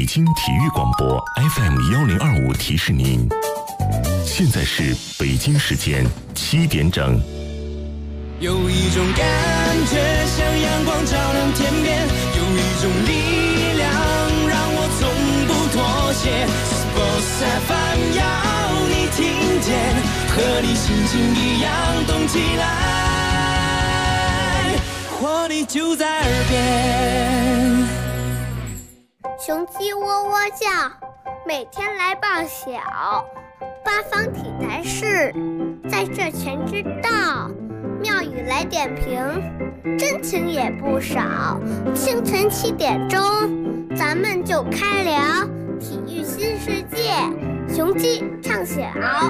京体育广播 FM1025提示您，现在是北京时间7点整。 有一种感觉像阳光照亮天边，有一种力量让我从不妥协。Sports FM 要你听见，和你心情一样动起来，活力就在耳边。 雄鸡喔喔叫，每天来报晓。八方体坛事，在这全知道。妙语来点评，真情也不少。清晨7点钟，咱们就开聊体育新世界，雄鸡唱晓。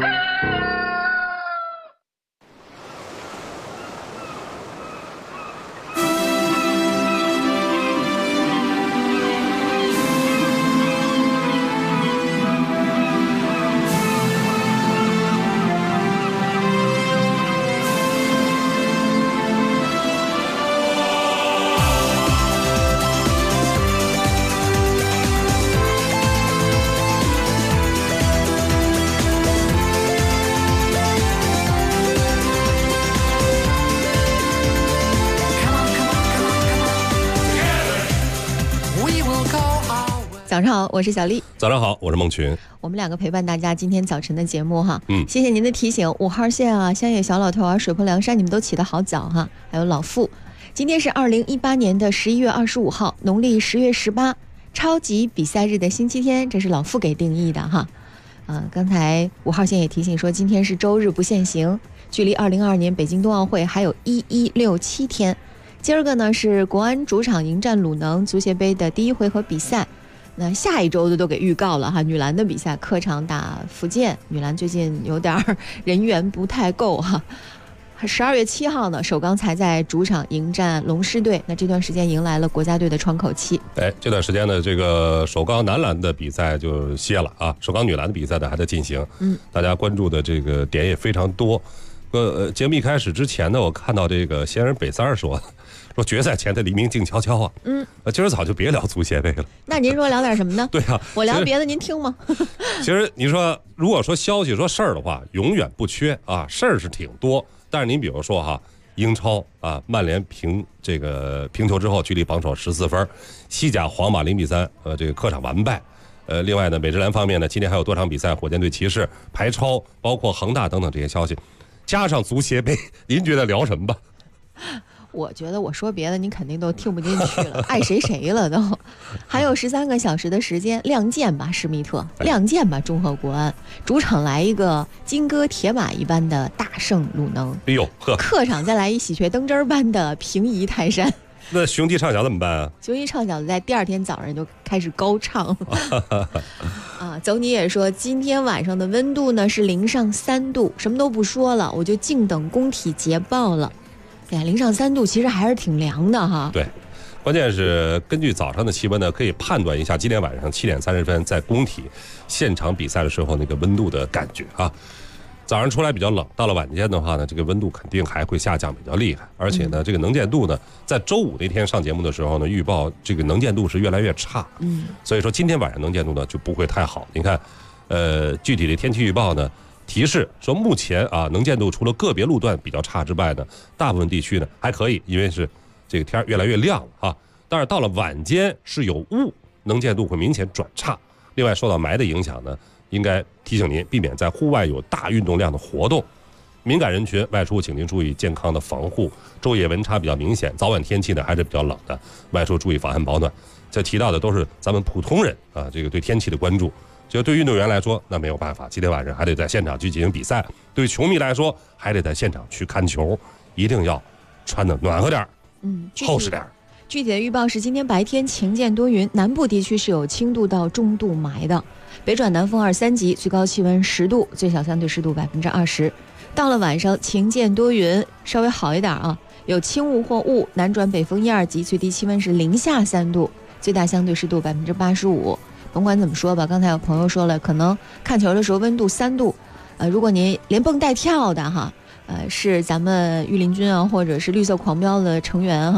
早上好，我是小丽。 早上好，我是孟群。 我们两个陪伴大家今天早晨的节目哈。谢谢您的提醒。5号线啊，香野小老头啊，水泊梁山，你们都起得好早哈。还有老傅，今天是2018年的11月25号，农历10月18，超级比赛日的星期天，这是老傅给定义的哈。刚才5号线也提醒说，今天是周日不限行，距离2022年北京冬奥会还有1167天。今儿个呢是国安主场迎战鲁能足协杯的第1回合比赛。那下一周的都给预告了哈，女篮的比赛客场打福建，女篮最近有点人员不太够哈。12月7号呢，首钢才在主场迎战龙狮队，那这段时间迎来了国家队的窗口期。 这段时间呢，这个首钢男篮的比赛就歇了啊，首钢女篮的比赛呢还在进行。大家关注的这个点也非常多。节目一开始之前呢，我看到这个仙人北三说决赛前的黎明静悄悄啊。今儿早就别聊足协杯了。那您说聊点什么呢？ 对啊， 我聊别的您听吗？ 其实你说，如果说消息说事儿的话，永远不缺啊，事儿是挺多。但是您比如说哈，英超啊，曼联平球之后，距离榜首14分；西甲皇马0比3，这个客场完败。另外呢，美职篮方面呢，今天还有多场比赛，火箭队、骑士、排超，包括恒大等等这些消息，加上足协杯，您觉得聊什么吧？ 我觉得我说别的你肯定都听不进去了，爱谁谁了都。还有13个小时的时间，亮剑吧施密特，亮剑吧中赫国安，主场来一个金戈铁马一般的大胜鲁能， 哎呦呵， 客场再来一喜鹊登针般的平移泰山。 那雄鸡唱晓怎么办啊？ 雄鸡唱晓在第2天早上就开始高唱啊。邹妮也说，今天晚上的温度呢是零上3度，什么都不说了，我就静等工体捷报了。零上3度其实还是挺凉的哈。 对，关键是根据早上的气温呢，可以判断一下今天晚上7点30分在工体现场比赛的时候那个温度的感觉啊。早上出来比较冷，到了晚间的话呢，这个温度肯定还会下降比较厉害，而且呢，这个能见度呢，在周5那天上节目的时候呢，预报这个能见度是越来越差。所以说今天晚上能见度呢就不会太好。你看，具体的天气预报呢，提示说目前啊能见度除了个别路段比较差之外呢，大部分地区呢还可以，因为是这个天越来越亮了啊。但是到了晚间是有雾，能见度会明显转差。另外受到霾的影响呢，应该提醒您避免在户外有大运动量的活动。敏感人群外出请您注意健康的防护。昼夜温差比较明显，早晚天气呢还是比较冷的，外出注意防寒保暖。这提到的都是咱们普通人啊，这个对天气的关注。就对运动员来说，那没有办法，今天晚上还得在现场去进行比赛。对球迷来说，还得在现场去看球，一定要穿得暖和点，厚实点。 具体的预报是今天白天晴间多云，南部地区是有轻度到中度霾的，北转南风2、3级，最高气温10度，最小相对湿度20%。到了晚上晴间多云，稍微好一点啊，有轻雾或雾，南转北风1、2级，最低气温是零下3度，最大相对湿度85%。甭管怎么说吧，刚才有朋友说了，可能看球的时候温度3度，如果您连蹦带跳的哈，是咱们御林军啊，或者是绿色狂飙的成员哈，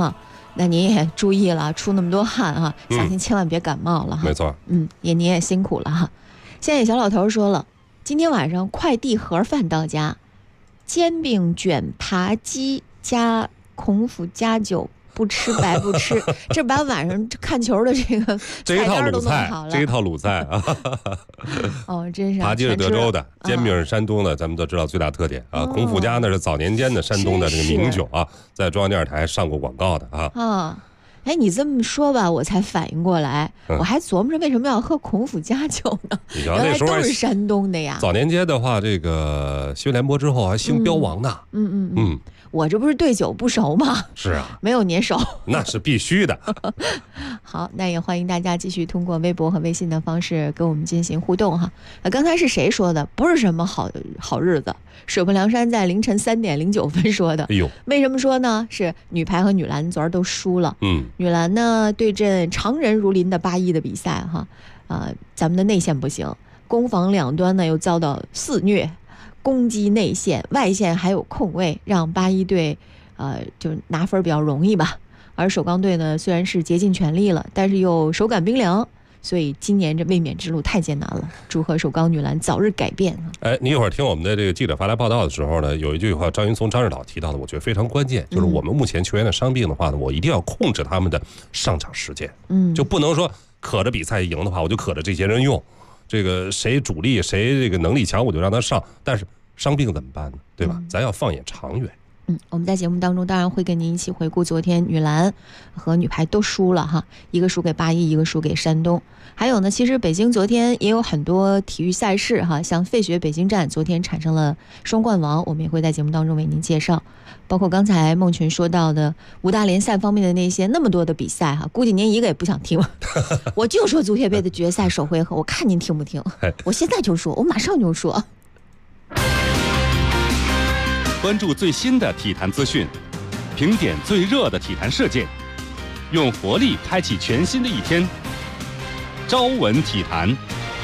那您也注意了，出那么多汗哈，小心千万别感冒了哈。 没错， 您也辛苦了哈。现在小老头说了，今天晚上快递盒饭到家，煎饼卷扒鸡加孔府加酒。不吃白不吃，这把晚上看球的这个菜单都弄好了。 这一套鲁菜啊， 哦，真是。 扒鸡是德州的，煎饼是山东的，咱们都知道最大特点啊。孔府家呢是早年间的山东的这个名酒啊，在中央电视台上过广告的啊。 哎，你这么说吧，我才反应过来，我还琢磨着为什么要喝孔府家酒呢？原来都是山东的呀。 早年间的话，这个新闻联播之后还兴标王呢。 我这不是对酒不熟吗？ 是啊， 没有您熟，那是必须的。 好，那也欢迎大家继续通过微博和微信的方式跟我们进行互动哈。刚才是谁说的？不是什么好日子，水泊梁山在凌晨3点09分说的。 哎呦， 为什么说呢？是女排和女篮昨儿都输了。女篮呢对阵常人如林的8-1的比赛哈，咱们的内线不行，攻防两端呢又遭到肆虐。攻击内线、外线还有空位，让8-1队，就拿分比较容易吧。而首钢队呢，虽然是竭尽全力了，但是又手感冰凉，所以今年这卫冕之路太艰难了。祝贺首钢女篮早日改变。 哎，你一会儿听我们的这个记者发来报道的时候呢，有一句话张云松张指导提到的，我觉得非常关键，就是我们目前球员的伤病的话呢，我一定要控制他们的上场时间，就不能说可着比赛赢的话，我就可着这些人用。这个谁主力谁这个能力强我就让他上，但是伤病怎么办呢？对吧？咱要放眼长远。 我们在节目当中当然会跟您一起回顾昨天女篮和女排都输了哈，一个输给8-1，一个输给山东。还有呢，其实北京昨天也有很多体育赛事哈，像费雪北京站昨天产生了双冠王，我们也会在节目当中为您介绍。包括刚才孟群说到的5大联赛方面的那些那么多的比赛哈，估计您一个也不想听。我就说足协杯的决赛首回合，我看您听不听？我现在就说，我马上就说。 关注最新的体坛资讯，评点最热的体坛事件，用活力开启全新的一天。朝闻体坛。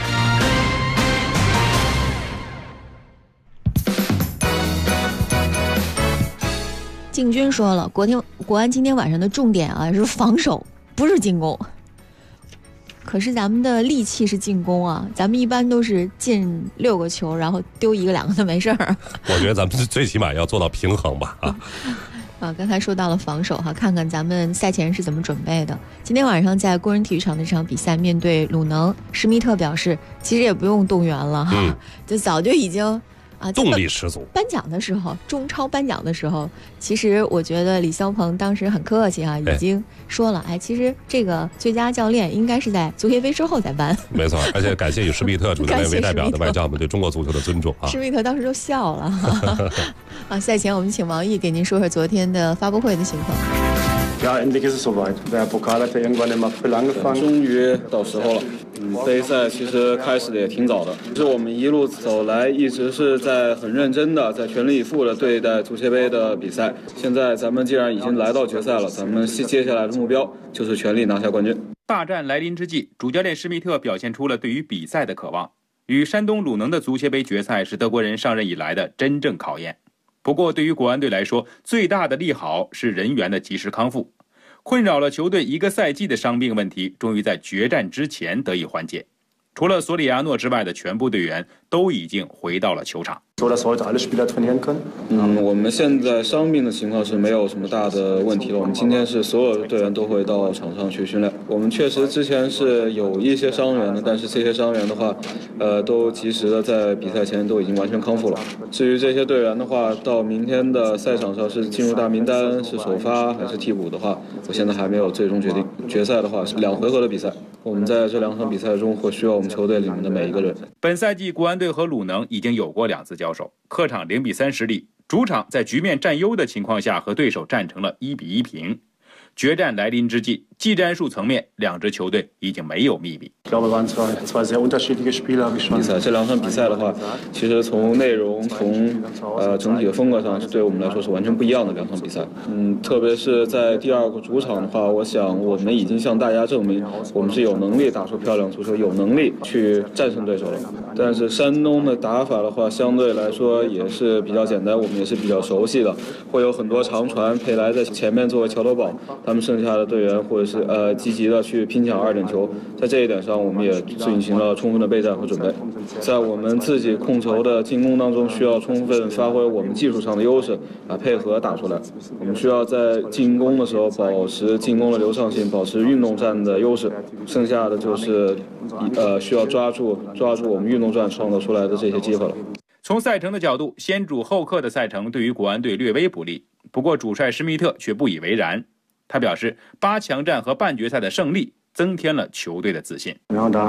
靖军说了，国安今天晚上的重点是防守，不是进攻。可是咱们的利器是进攻啊，咱们一般都是进6个球，然后丢1个2个的没事儿。 我觉得咱们最起码要做到平衡吧。 刚才说到了防守哈，看看咱们赛前是怎么准备的。今天晚上在工人体育场的这场比赛，面对鲁能，施密特表示其实也不用动员了哈，就早就已经。 动力十足。 颁奖的时候，中超颁奖的时候，其实我觉得李霄鹏当时很客气啊，已经说了，其实这个最佳教练应该是在足协杯之后再颁。 没错，而且感谢以施密特主教练为代表的外教们对中国足球的尊重啊。 施密特当时就笑了。赛前我们请王毅给您说说昨天的发布会的情况。 Ja, endlich ist es soweit. Der Pokal hat ja irgendwann im April angefangen. 终于到时候了。杯赛其实开始的也挺早的，是我们一路走来一直是在很认真的，在全力以赴的对待足协杯的比赛。现在咱们既然已经来到决赛了，咱们接下来的目标就是全力拿下冠军。 大战来临之际，主教练施密特表现出了对于比赛的渴望。与山东鲁能的足协杯决赛是德国人上任以来的真正考验。不过对于国安队来说，最大的利好是人员的及时康复。困扰了球队1个赛季的伤病问题，终于在决战之前得以缓解。除了索里亚诺之外的全部队员都已经回到了球场。 我们现在伤病的情况是没有什么大的问题了。我们今天是所有的队员都会到场上去训练。我们确实之前是有一些伤员的，但是这些伤员的话，都及时的在比赛前都已经完全康复了。至于这些队员的话，到明天的赛场上是进入大名单，是首发还是替补的话，我现在还没有最终决定。决赛的话是2回合的比赛，我们在这2场比赛中会需要我们球队里面的每一个人。 本赛季国安队和鲁能已经有过2次交手，客场0-3失利，主场在局面占优的情况下和对手战成了1-1平。决战来临之际， 技战术层面，两支球队已经没有秘密。 比赛这2场比赛的话，其实从内容、从整体的风格上，对我们来说是完全不一样的2场比赛。特别是在第2个主场的话，我想我们已经向大家证明，我们是有能力打出漂亮足球，有能力去战胜对手了。但是山东的打法的话，相对来说也是比较简单，我们也是比较熟悉的，会有很多长传，佩莱在前面作为桥头堡，他们剩下的队员或者是积极的去拼抢2点球，在这一点上我们也进行了充分的备战和准备。在我们自己控球的进攻当中，需要充分发挥我们技术上的优势，配合打出来。我们需要在进攻的时候保持进攻的流畅性，保持运动战的优势，剩下的就是需要抓住我们运动战创造出来的这些机会了。 从赛程的角度，先主后客的赛程对于国安队略微不利，不过主帅施密特却不以为然。他表示，8强战和半决赛的胜利增添了球队的自信。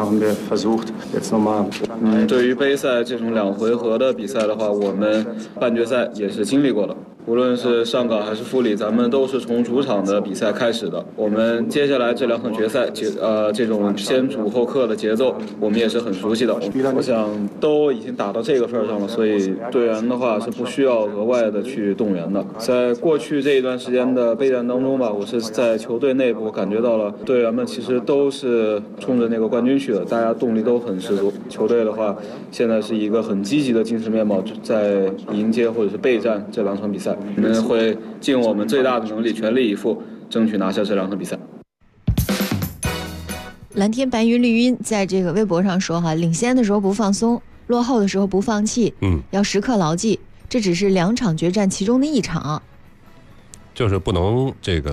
对于杯赛这种2回合的比赛的话，我们半决赛也是经历过的。无论是上港还是富力，咱们都是从主场的比赛开始的。我们接下来这2场决赛，这种先主后客的节奏，我们也是很熟悉的。我想都已经打到这个份上了，所以队员的话是不需要额外的去动员的。在过去这一段时间的备战当中吧，我是在球队内部我感觉到了队员们其实都是冲着那个冠军去的，大家动力都很十足。球队的话，现在是一个很积极的精神面貌，在迎接或者是备战这2场比赛。我们会尽我们最大的能力，全力以赴，争取拿下这2场比赛。 蓝天白云绿茵在这个微博上说哈，领先的时候不放松，落后的时候不放弃，要时刻牢记，这只是2场决战其中的1场， 就是不能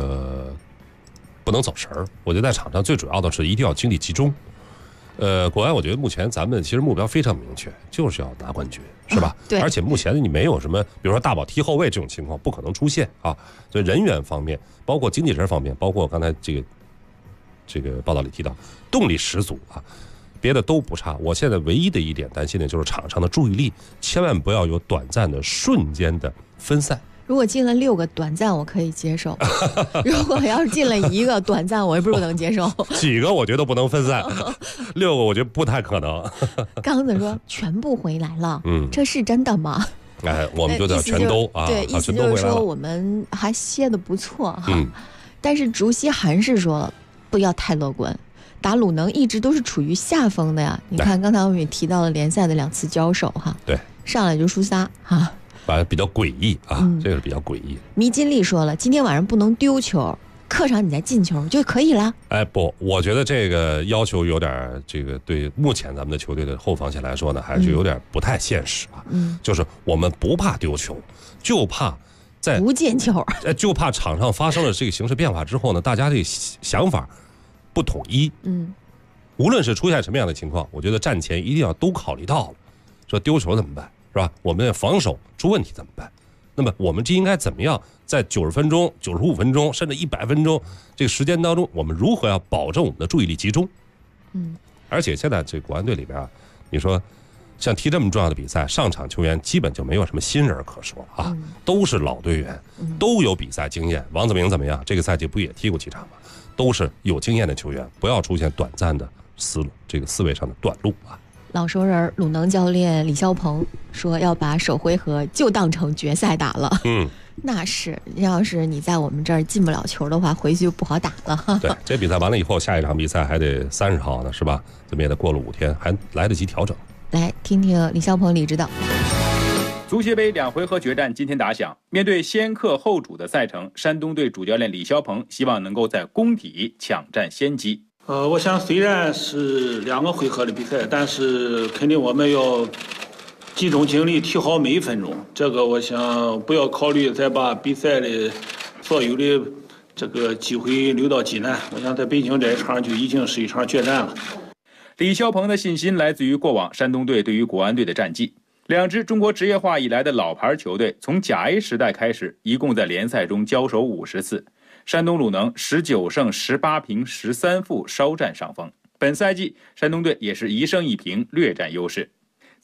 走神儿。我觉得在场上最主要的是一定要精力集中。国安我觉得目前咱们其实目标非常明确，就是要拿冠军，是吧？ 对。 而且目前你没有什么，比如说大宝踢后卫这种情况不可能出现啊。所以人员方面，包括经纪人方面，包括刚才这个报道里提到，动力十足啊，别的都不差。我现在唯一的一点担心的就是场上的注意力，千万不要有短暂的、瞬间的分散。 如果进了6个短暂我可以接受，如果要是进了1个短暂我也不能接受。 几个我觉得不能分散，6个我觉得不太可能。 刚子说全部回来了，这是真的吗？ 我们就叫全都啊， 对，意思就是说我们还歇得不错哈。但是竹溪韩是说了，不要太乐观，打鲁能一直都是处于下风的呀。你看刚才我们也提到了联赛的2次交手哈，对，上来就输3哈。 反正比较诡异啊，这个是比较诡异。 迷金丽说了，今天晚上不能丢球，客场你再进球就可以了。 不，我觉得这个要求有点对目前咱们的球队的后防线来说呢，还是有点不太现实啊。就是我们不怕丢球，就怕在不进球， 就怕场上发生了这个形势变化之后呢，大家这个想法不统一。无论是出现什么样的情况，我觉得战前一定要都考虑到了，说丢球怎么办？是吧？我们的防守出问题怎么办？那么我们应该怎么样在90分钟、95分钟甚至100分钟这个时间当中，我们如何要保证我们的注意力集中？而且现在这国安队里边啊，你说像踢这么重要的比赛，上场球员基本就没有什么新人可说啊，都是老队员，都有比赛经验。王子铭怎么样？这个赛季不也踢过几场吗？都是有经验的球员，不要出现短暂的思维上的短路啊。 老熟人鲁能教练李霄鹏说要把首回合就当成决赛打了。那是，要是你在我们这儿进不了球的话，回去就不好打了。 对，这比赛完了以后，下一场比赛还得30号呢，是吧？怎么也得过了5天，还来得及调整。 来听听李霄鹏李指导。 足协杯2回合决战今天打响，面对先客后主的赛程，山东队主教练李霄鹏希望能够在工体抢占先机。 我想虽然是2个回合的比赛，但是肯定我们要集中精力踢好每一分钟。这个我想不要考虑再把比赛的所有的这个机会留到济南。我想在北京这一场就已经是一场决战了。 李霄鹏的信心来自于过往山东队对于国安队的战绩。2支中国职业化以来的老牌球队，从甲 A 时代开始，一共在联赛中交手50次。山东鲁能19胜18平13负，稍占上风。本赛季山东队也是1胜1平，略占优势。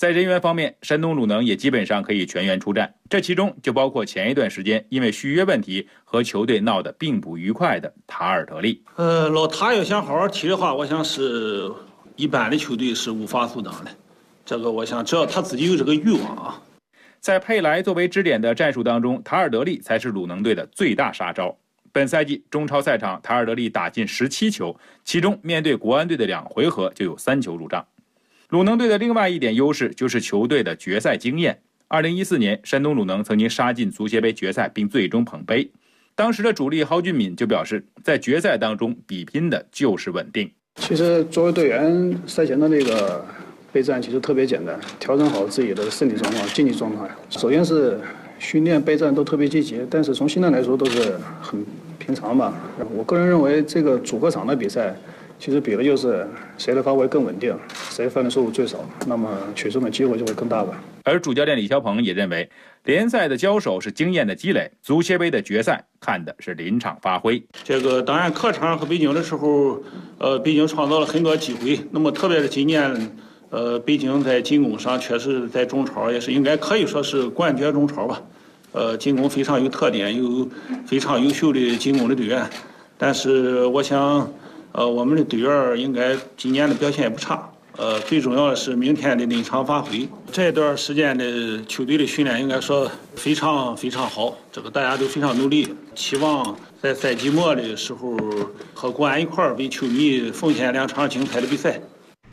在人员方面，山东鲁能也基本上可以全员出战，这其中就包括前一段时间因为续约问题和球队闹得并不愉快的塔尔德利。 老塔要想好好踢的话，我想是一般的球队是无法阻挡的。这个我想只要他自己有这个欲望啊。 在佩莱作为支点的战术当中，塔尔德利才是鲁能队的最大杀招。本赛季中超赛场，塔尔德利打进17球，其中面对国安队的2回合就有3球入账。鲁能队的另外一点优势就是球队的决赛经验。2014年，山东鲁能曾经杀进足协杯决赛，并最终捧杯。当时的主力蒿俊闵就表示，在决赛当中比拼的就是稳定。 其实作为队员，赛前的那个备战其实特别简单，调整好自己的身体状况、竞技状态。首先是训练备战都特别积极，但是从心态来说都是很平常吧。我个人认为，这个主客场的比赛，其实比的就是谁的发挥更稳定，谁犯的错误最少，那么取胜的机会就会更大吧。 而主教练李霄鹏也认为，联赛的交手是经验的积累，足协杯的决赛看的是临场发挥。 这个当然客场和北京的时候，北京创造了很多机会。那么特别是今年，北京在进攻上确实在中超也是应该可以说是冠绝中超吧。进攻非常有特点，有非常优秀的进攻的队员。但是我想，我们的队员应该今年的表现也不差。最重要的是明天的临场发挥。这段时间的球队的训练应该说非常非常好，这个大家都非常努力。期望在赛季末的时候和国安一块儿为球迷奉献2场精彩的比赛。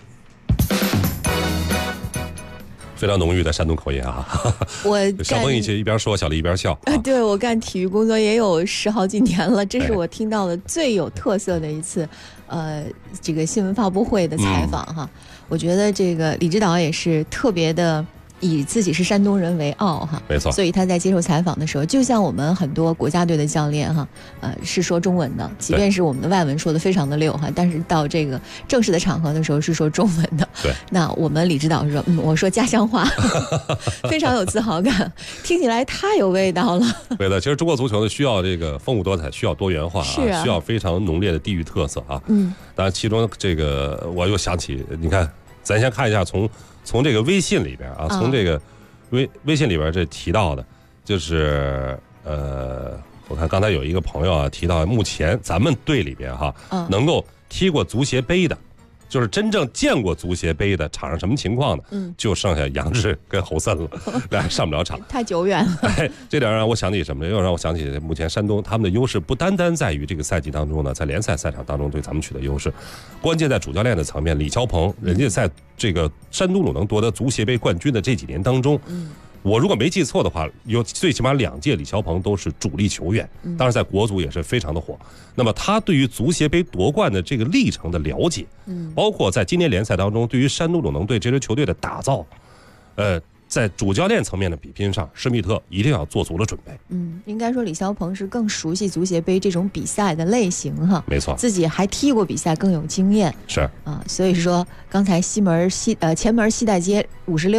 非常浓郁的山东口音啊！ 我小凤一边说，小丽一边笑。 对，我干体育工作也有10好几年了，这是我听到的最有特色的一次，这个新闻发布会的采访哈。我觉得这个李指导也是特别的以自己是山东人为傲哈， 没错。 所以他在接受采访的时候，就像我们很多国家队的教练哈，是说中文的，即便是我们的外文说的非常的溜哈，但是到这个正式的场合的时候是说中文的。 对。 那我们李指导是说，我说家乡话，非常有自豪感，听起来太有味道了。 对的，其实中国足球呢需要这个丰富多彩，需要多元化啊，需要非常浓烈的地域特色啊。当然其中这个我又想起，你看，咱先看一下从这个微信里边啊，从这个微信里边这提到的，就是我看刚才有一个朋友啊提到，目前咱们队里边哈，能够踢过足协杯的，就是真正见过足协杯的场上什么情况呢？就剩下杨志跟侯森了，俩人上不了场， 太久远了。 这点让我想起什么呢？又让我想起目前山东他们的优势不单单在于这个赛季当中呢，在联赛赛场当中对咱们取得优势，关键在主教练的层面，李霄鹏，人家在这个山东鲁能夺得足协杯冠军的这几年当中，我如果没记错的话，有最起码2届李霄鹏都是主力球员，当然在国足也是非常的火。那么他对于足协杯夺冠的这个历程的了解，包括在今年联赛当中对于山东鲁能队这支球队的打造，在主教练层面的比拼上，施密特一定要做足了准备。 应该说李霄鹏是更熟悉足协杯这种比赛的类型哈， 没错， 自己还踢过比赛，更有经验。 是啊，所以说刚才前门西大街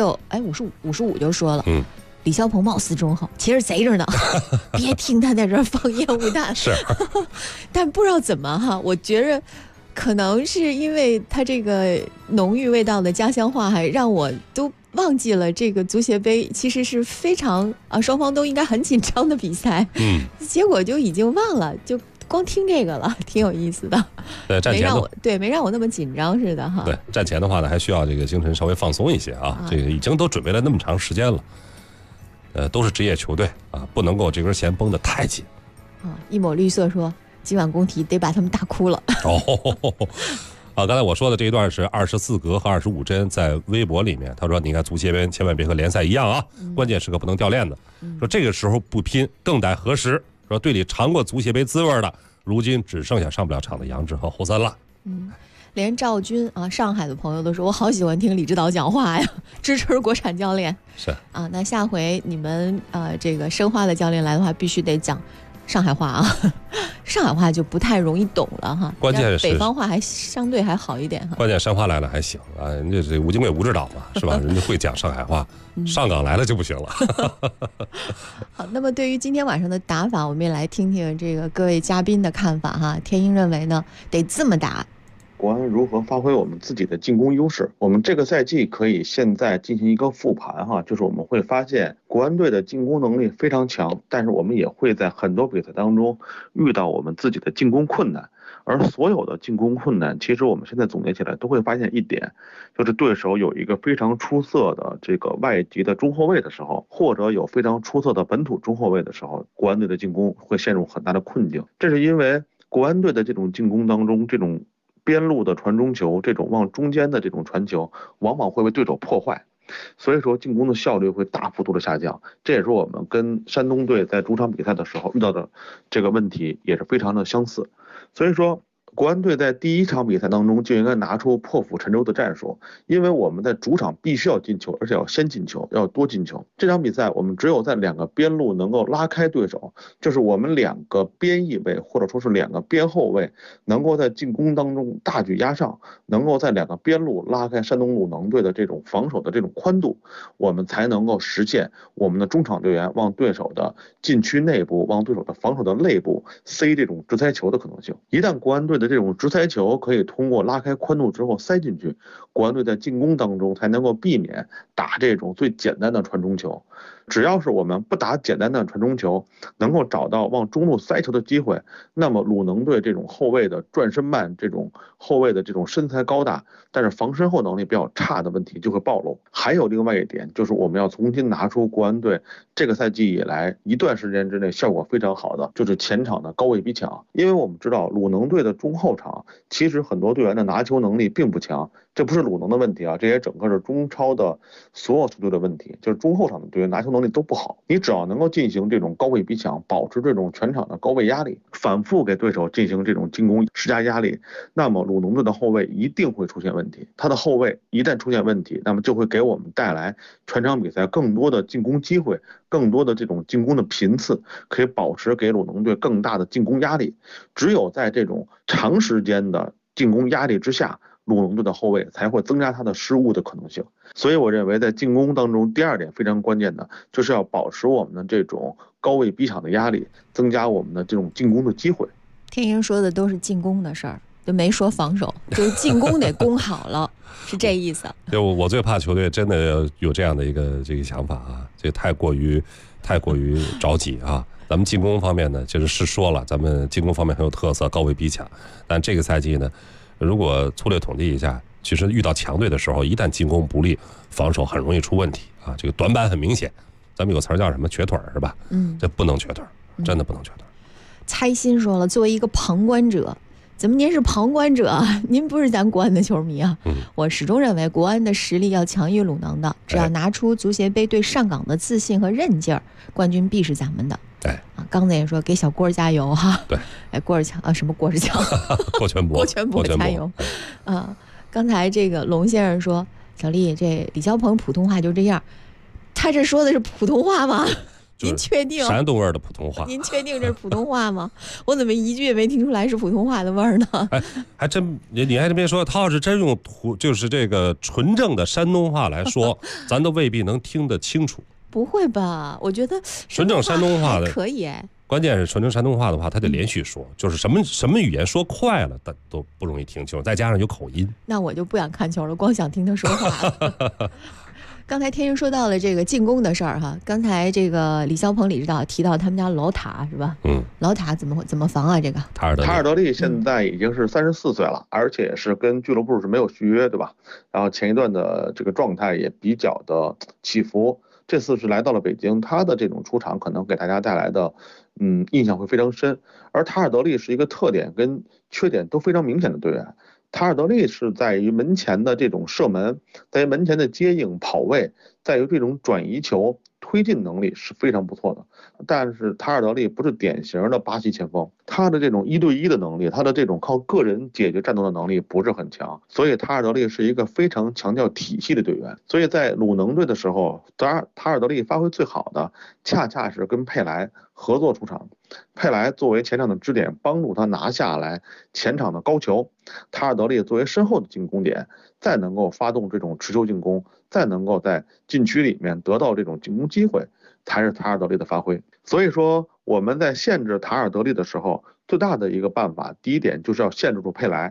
55就说了，李霄鹏貌似忠厚，其实贼着呢。别听他在这儿放烟雾弹。 是， 但不知道怎么哈，我觉着可能是因为他这个浓郁味道的家乡话，还让我都忘记了这个足协杯其实是非常双方都应该很紧张的比赛。结果就已经忘了，就光听这个了，挺有意思的。 对，战前没让我那么紧张似的哈。 对，战前的话呢，还需要这个精神稍微放松一些啊。这个已经都准备了那么长时间了。都是职业球队啊，不能够这根弦绷得太紧。 一抹绿色说，今晚工体得把他们打哭了。 刚才我说的这一段是24格和25帧在微博里面，他说你看足协杯千万别和联赛一样啊，关键时刻不能掉链子。说这个时候不拼更待何时？说队里尝过足协杯滋味的，如今只剩下上不了场的杨志和侯森了。 连赵军啊，上海的朋友都说，我好喜欢听李指导讲话呀，支持国产教练。 是啊，那下回你们这个申花的教练来的话，必须得讲上海话啊，上海话就不太容易懂了哈。 关键是北方话还相对还好一点哈。 关键申花来了还行啊，人家这吴经纬吴指导嘛，是吧？人家会讲上海话，上港来了就不行了。 好，那么对于今天晚上的打法，我们也来听听这个各位嘉宾的看法哈。天鹰认为呢，得这么打。 国安如何发挥我们自己的进攻优势。我们这个赛季可以现在进行一个复盘哈，就是我们会发现国安队的进攻能力非常强，但是我们也会在很多比赛当中遇到我们自己的进攻困难。而所有的进攻困难，其实我们现在总结起来都会发现一点，就是对手有一个非常出色的这个外籍的中后卫的时候，或者有非常出色的本土中后卫的时候，国安队的进攻会陷入很大的困境。这是因为国安队的这种进攻当中，这种边路的传中球，这种往中间的这种传球，往往会被对手破坏。所以说进攻的效率会大幅度的下降，这也是我们跟山东队在主场比赛的时候遇到的这个问题也是非常的相似。所以说国安队在第一场比赛当中就应该拿出破釜沉舟的战术，因为我们在主场必须要进球，而且要先进球，要多进球。这场比赛我们只有在2个边路能够拉开对手，就是我们2个边翼位或者说是2个边后卫能够在进攻当中大举压上，能够在2个边路拉开山东鲁能队的这种防守的这种宽度，我们才能够实现我们的中场队员往对手的禁区内部，往对手的防守的内部塞这种直塞球的可能性。一旦国安队的这种直塞球可以通过拉开宽度之后塞进去，国安队在进攻当中才能够避免打这种最简单的传中球。只要是我们不打简单的传中球，能够找到往中路塞球的机会，那么鲁能队这种后卫的转身慢，这种后卫的这种身材高大，但是防身后能力比较差的问题就会暴露。还有另外一点，就是我们要重新拿出国安队这个赛季以来一段时间之内效果非常好的，就是前场的高位逼抢。因为我们知道鲁能队的中后场其实很多队员的拿球能力并不强，这不是鲁能的问题啊，这也整个是中超的所有球队的问题，就是中后场的队员拿球能力都不好。你只要能够进行这种高位逼抢，保持这种全场的高位压力，反复给对手进行这种进攻施加压力，那么鲁能队的后卫一定会出现问题。他的后卫一旦出现问题，那么就会给我们带来全场比赛更多的进攻机会，更多的这种进攻的频次，可以保持给鲁能队更大的进攻压力。只有在这种长时间的进攻压力之下，鲁能队的后卫才会增加他的失误的可能性。所以我认为在进攻当中，第2点非常关键的就是要保持我们的这种高位逼抢的压力，增加我们的这种进攻的机会。 天鹰说的都是进攻的事儿，就没说防守，就是进攻得攻好了，是这意思。 对，我最怕球队真的有这样的一个想法啊，这太过于着急啊。咱们进攻方面呢，就是说了，咱们进攻方面很有特色，高位逼抢。但这个赛季呢，如果粗略统计一下，其实遇到强队的时候，一旦进攻不利，防守很容易出问题啊。这个短板很明显，咱们有词叫什么瘸腿是吧？这不能瘸腿，真的不能瘸腿。 猜心说了，作为一个旁观者，怎么您是旁观者啊？您不是咱国安的球迷啊？我始终认为国安的实力要强于鲁能的，只要拿出足协杯对上港的自信和韧劲儿，冠军必是咱们的。刚才也说给小郭加油哈。对，郭尔强啊，什么郭士强？ 郭全博加油啊！刚才这个龙先生说，小丽，这李霄鹏普通话就这样，他这说的是普通话吗？您确定？ 山东味儿的普通话。 您确定这是普通话吗？我怎么一句也没听出来是普通话的味儿呢？ 还真你还别说，他要是真用就是这个纯正的山东话来说，咱都未必能听得清楚。 不会吧？我觉得纯正山东话的可以哎。 关键是纯正山东话的话，他得连续说，就是什么语言说快了，但都不容易听清楚，再加上有口音。 那我就不想看球了，光想听他说话。刚才天鹰说到了这个进攻的事儿哈，刚才这个李霄鹏李指导提到他们家老塔是吧？老塔怎么防啊？这个塔尔德利现在已经是34岁了，而且是跟俱乐部是没有续约，对吧？然后前一段的这个状态也比较的起伏。这次是来到了北京，他的这种出场可能给大家带来的印象会非常深。而塔尔德利是一个特点跟缺点都非常明显的队员。塔尔德利是在于门前的这种射门，在于门前的接应跑位，在于这种转移球推进能力是非常不错的。但是塔尔德利不是典型的巴西前锋，他的这种1对1的能力，他的这种靠个人解决战斗的能力不是很强，所以塔尔德利是一个非常强调体系的队员。所以在鲁能队的时候，塔尔德利发挥最好的恰恰是跟佩莱合作出场，佩莱作为前场的支点，帮助他拿下来前场的高球，塔尔德利作为身后的进攻点，再能够发动这种持球进攻，再能够在禁区里面得到这种进攻机会，才是塔尔德利的发挥。所以说我们在限制塔尔德利的时候，最大的一个办法，第一点就是要限制住佩莱，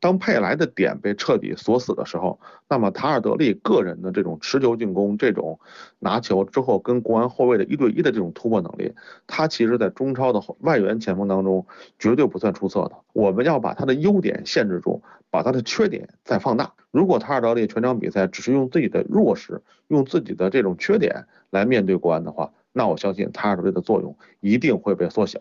当佩莱的点被彻底锁死的时候，那么塔尔德利个人的这种持球进攻，这种拿球之后跟国安后卫的1对1的这种突破能力，他其实在中超的外援前锋当中绝对不算出色的。我们要把他的优点限制住，把他的缺点再放大。如果塔尔德利全场比赛只是用自己的弱势，用自己的这种缺点来面对国安的话，那我相信塔尔德利的作用一定会被缩小。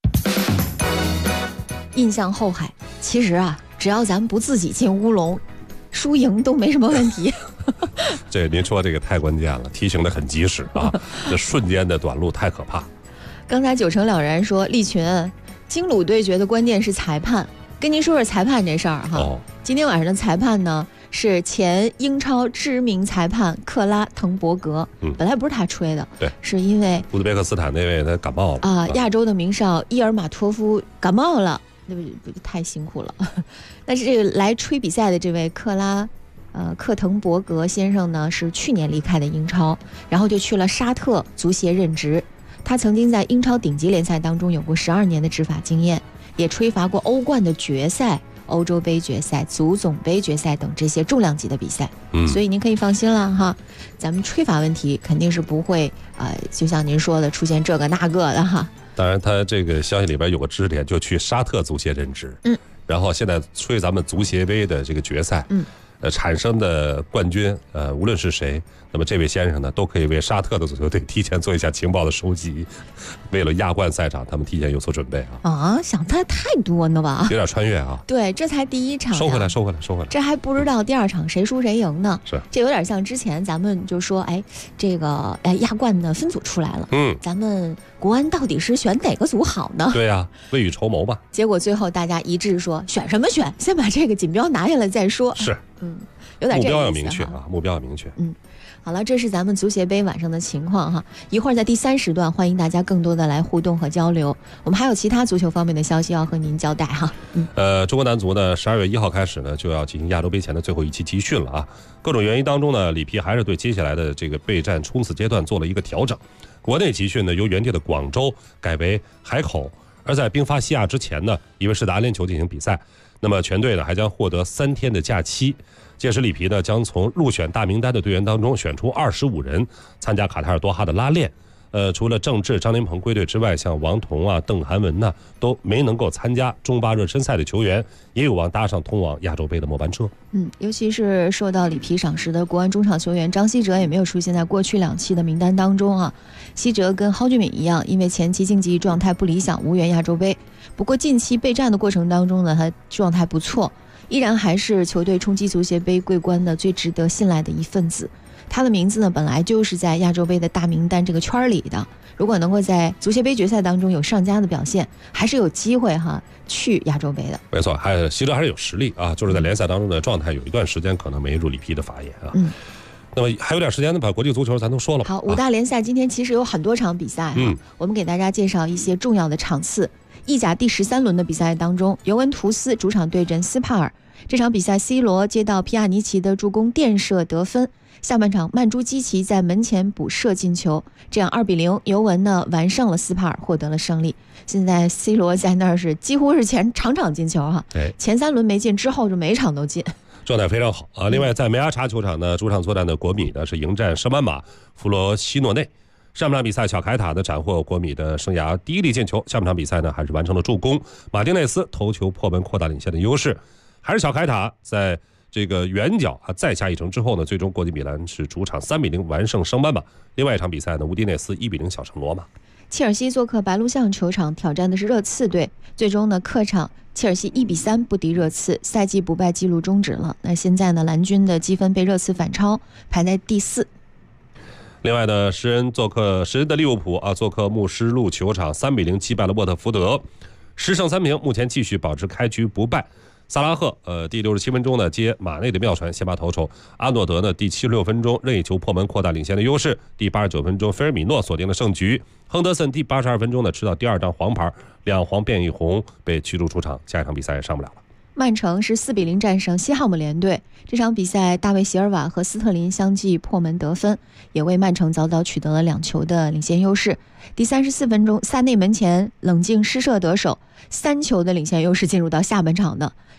印象后海，其实啊，只要咱们不自己进乌龙，输赢都没什么问题。 这您说这个太关键了，提醒的很及时啊！这瞬间的短路太可怕。 刚才九成了然说，利群京鲁对决的关键是裁判，跟您说说裁判这事儿哈。今天晚上的裁判呢是前英超知名裁判克拉滕伯格，本来不是他吹的， 对， 是因为乌兹别克斯坦那位他感冒了啊，亚洲的名少伊尔马托夫感冒了。太辛苦了。但是这个来吹比赛的这位克滕伯格先生呢，是去年离开的英超，然后就去了沙特足协任职。他曾经在英超顶级联赛当中有过12年的执法经验，也吹罚过欧冠的决赛、欧洲杯决赛、足总杯决赛等这些重量级的比赛。所以您可以放心了哈，咱们吹罚问题肯定是不会就像您说的出现这个那个的哈。 当然他这个消息里边有个知识点，就去沙特足协任职，然后现在吹咱们足协杯的这个决赛，产生的冠军无论是谁，那么这位先生呢都可以为沙特的足球队提前做一下情报的收集，为了亚冠赛场他们提前有所准备啊。 想太多呢吧， 有点穿越啊。 对，这才第一场， 收回来这还不知道第2场谁输谁赢呢。 是， 这有点像之前咱们就说这个亚冠的分组出来了，咱们国安到底是选哪个组好呢？ 对呀，未雨绸缪吧。 结果最后大家一致说选什么选，先把这个锦标拿下来再说。 是， 有点这个意思， 目标要明确啊，目标要明确。 好了，这是咱们足协杯晚上的情况哈。一会儿在第3时段，欢迎大家更多的来互动和交流。我们还有其他足球方面的消息要和您交代哈。 中国男足呢，12月1号开始呢就要进行亚洲杯前的最后一期集训了啊。各种原因当中呢，里皮还是对接下来的这个备战冲刺阶段做了一个调整。国内集训呢由原定的广州改为海口，而在兵发西亚之前呢，因为是在阿联酋进行比赛，那么全队呢还将获得3天的假期。届时里皮呢将从入选大名单的队员当中选出25人参加卡塔尔多哈的拉练。除了郑智、张琳芃归队之外，像王彤啊、邓涵文都没能够参加中巴热身赛的球员，也有望搭上通往亚洲杯的末班车。 尤其是受到里皮赏识的国安中场球员张稀哲也没有出现在过去2期的名单当中啊。稀哲跟蒿俊闵一样，因为前期竞技状态不理想，无缘亚洲杯。不过近期备战的过程当中呢，他状态不错，依然还是球队冲击足协杯桂冠的最值得信赖的一份子。他的名字呢，本来就是在亚洲杯的大名单这个圈里的。如果能够在足协杯决赛当中有上佳的表现，还是有机会去亚洲杯的。 没错，稀哲还是有实力啊，就是在联赛当中的状态有一段时间可能没入里皮的法眼啊。那么还有点时间呢，把国际足球咱都说了。 好，5大联赛今天其实有很多场比赛我们给大家介绍一些重要的场次。意甲第13轮的比赛当中，尤文图斯主场对阵斯帕尔。这场比赛 C 罗接到皮亚尼奇的助攻垫射得分，下半场曼朱基奇在门前补射进球，这样2-0，尤文呢完胜了斯帕尔，获得了胜利。现在 C 罗在那儿是几乎是场场进球前3轮没进，之后就每场都进， 状态非常好啊。另外在梅阿查球场呢，主场作战的国米呢是迎战圣班马弗罗西诺内。上半场比赛，小凯塔呢斩获国米的生涯第1粒进球。下半场比赛呢，还是完成了助攻，马丁内斯头球破门扩大领先的优势。还是小凯塔在这个远角再下一城之后呢，最终国际米兰是主场3-0完胜圣班马。另外一场比赛呢，乌迪内斯1-0小胜罗马。 切尔西做客白鹿巷球场挑战的是热刺队，最终呢客场切尔西1-3不敌热刺，赛季不败记录终止了。那现在呢，蓝军的积分被热刺反超，排在第4。 另外呢，时人的利物浦做客慕施路球场3-0击败了沃特福德，10胜3平，目前继续保持开局不败。萨拉赫第67分钟呢接马内的妙传先拔头筹，阿诺德呢第76分钟任意球破门扩大领先的优势，第89分钟菲尔米诺锁定了胜局，亨德森第82分钟呢吃到第2张黄牌，2黄变1红被驱逐出场，下一场比赛也上不了了。 曼城是4-0战胜西汉姆联队，这场比赛大卫席尔瓦和斯特林相继破门得分，也为曼城早早取得了2球的领先优势。第34分钟，萨内门前冷静施射得手，3球的领先优势进入到下半场的。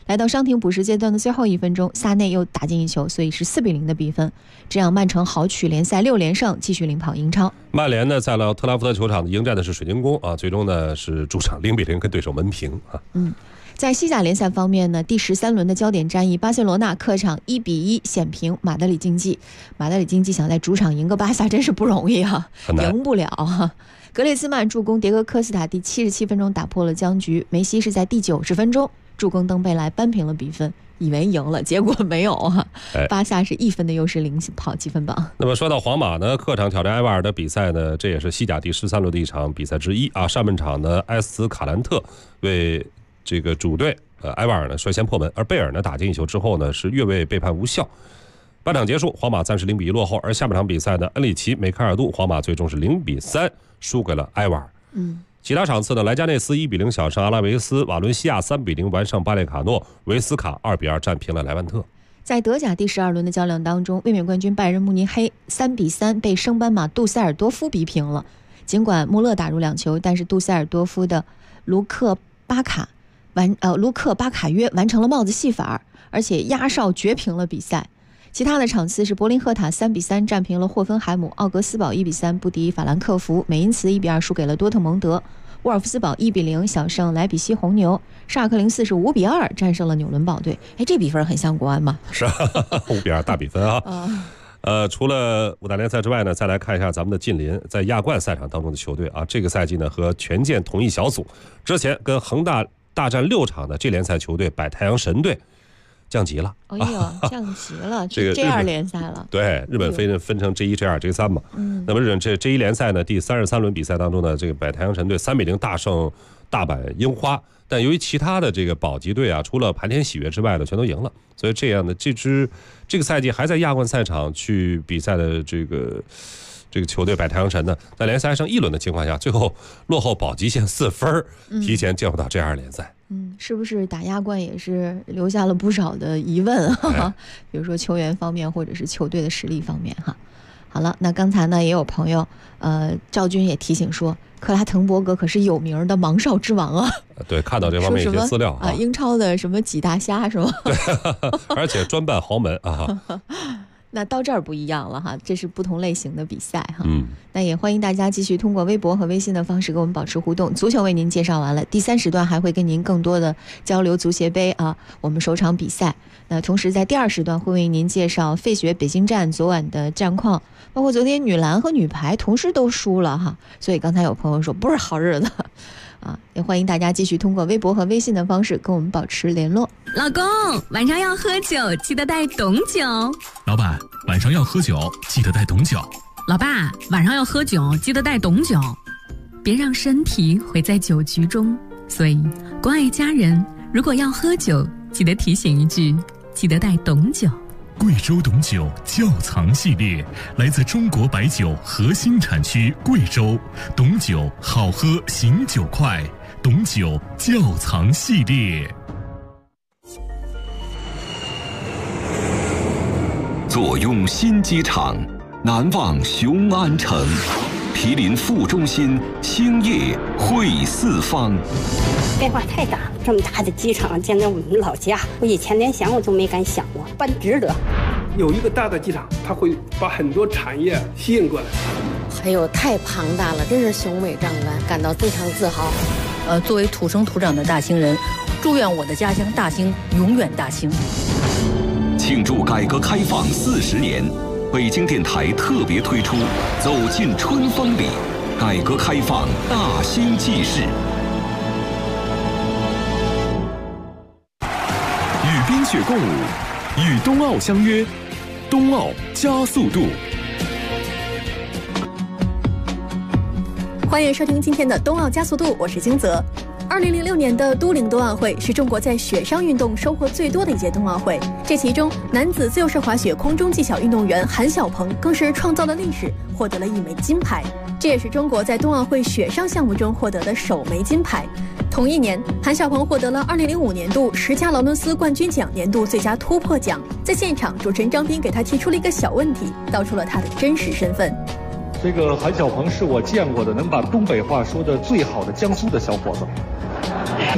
来到伤停补时阶段的最后1分钟，萨内又打进一球，所以是4-0的比分。这样曼城豪取联赛6连胜，继续领跑英超。 曼联呢，在特拉福德球场迎战的是水晶宫啊，最终呢是主场0-0跟对手闷平啊。 在西甲联赛方面呢，第13轮的焦点战役，巴塞罗那客场1-1险平马德里竞技。马德里竞技想在主场赢个巴萨真是不容易啊，赢不了啊。格列兹曼助攻迭戈科斯塔第77分钟打破了僵局，梅西是在第90分钟助攻登贝莱扳平了比分，以为赢了，结果没有啊。巴萨是1分的优势领跑积分榜。 那么说到皇马呢，客场挑战埃瓦尔的比赛呢，这也是西甲第13轮的一场比赛之一啊。上半场呢，埃斯卡兰特为这个主队埃瓦尔呢率先破门，而贝尔呢打进一球之后呢是越位被判无效。半场结束，皇马暂时0-1落后，而下半场比赛呢，恩里奇、梅开二度，皇马最终是0-3输给了埃瓦尔。其他场次呢，莱加内斯1-0小胜阿拉维斯，瓦伦西亚3-0完胜巴列卡诺，维斯卡2-2战平了莱万特。 在德甲第12轮的较量当中，卫冕冠军拜仁慕尼黑3-3被升班马杜塞尔多夫逼平了。尽管穆勒打入2球，但是杜塞尔多夫的卢克巴卡约完成了帽子戏法，而且压哨绝平了比赛。其他的场次是柏林赫塔3-3战平了霍芬海姆，奥格斯堡1-3不敌法兰克福，美因茨1-2输给了多特蒙德，沃尔夫斯堡1-0小胜莱比锡红牛，沙尔克04是5-2战胜了纽伦堡队。这比分很像国安嘛？ 是啊，5-2大比分啊。除了五大联赛之外呢，再来看一下咱们的近邻在亚冠赛场当中的球队啊。这个赛季呢和权健同一小组，之前跟恒大大战6场的这联赛球队百太阳神队降级了。 降级了，这 J2 联赛了。 对，日本分成 J1、J2、J3 嘛。那么日本这 J1 联赛呢，第33轮比赛当中呢，这个百太阳神队3-0大胜大阪樱花，但由于其他的这个保级队啊，除了盘田喜悦之外呢，全都赢了，所以这样的这个赛季还在亚冠赛场去比赛的这个球队百太阳神呢，在联赛还剩1轮的情况下，最后落后保级线4分，提前进入到J2联赛。 是不是打亚冠也是留下了不少的疑问比如说球员方面或者是球队的实力方面哈。好了，那刚才呢也有朋友赵军也提醒说，克拉滕伯格可是有名的盲哨之王啊。 对，看到这方面一些资料啊，英超的什么几大虾是吗？ 对，而且专办豪门啊。 那到这儿不一样了哈，这是不同类型的比赛哈。那也欢迎大家继续通过微博和微信的方式跟我们保持互动。足球为您介绍完了，第3时段还会跟您更多的交流足协杯啊，我们首场比赛。那同时在第2时段会为您介绍费雪北京站昨晚的战况，包括昨天女篮和女排同时都输了哈，所以刚才有朋友说不是好日子啊，也欢迎大家继续通过微博和微信的方式跟我们保持联络。 老公，晚上要喝酒，记得带董酒。 老板，晚上要喝酒，记得带董酒。 老爸，晚上要喝酒，记得带董酒。别让身体毁在酒局中。所以，关爱家人，如果要喝酒，记得提醒一句，记得带董酒。 贵州董酒窖藏系列，来自中国白酒核心产区贵州，董酒好喝醒酒快，董酒窖藏系列。 坐拥新机场，难忘雄安城，毗邻副中心，兴业汇四方。 变化太大了，这么大的机场建在我们老家，我以前连想我都没敢想过，办值得。 有一个大的机场，它会把很多产业吸引过来。 还有太庞大了，真是雄伟壮观，感到非常自豪。 作为土生土长的大兴人，祝愿我的家乡大兴永远大兴。 庆祝改革开放40年，北京电台特别推出《走进春风里》，改革开放大兴纪事。 与冰雪共舞，与冬奥相约，冬奥加速度。 欢迎收听今天的冬奥加速度，我是金泽。2006年的都灵冬奥会是中国在雪上运动收获最多的一届冬奥会，这其中男子自由式滑雪空中技巧运动员韩晓鹏更是创造了历史，获得了1枚金牌，这也是中国在冬奥会雪上项目中获得的首枚金牌。同一年，韩晓鹏获得了2005年度10佳劳伦斯冠军奖年度最佳突破奖。在现场，主持人张斌给他提出了一个小问题，道出了他的真实身份。 这个韩晓鹏是我见过的能把东北话说的最好的江苏的小伙子。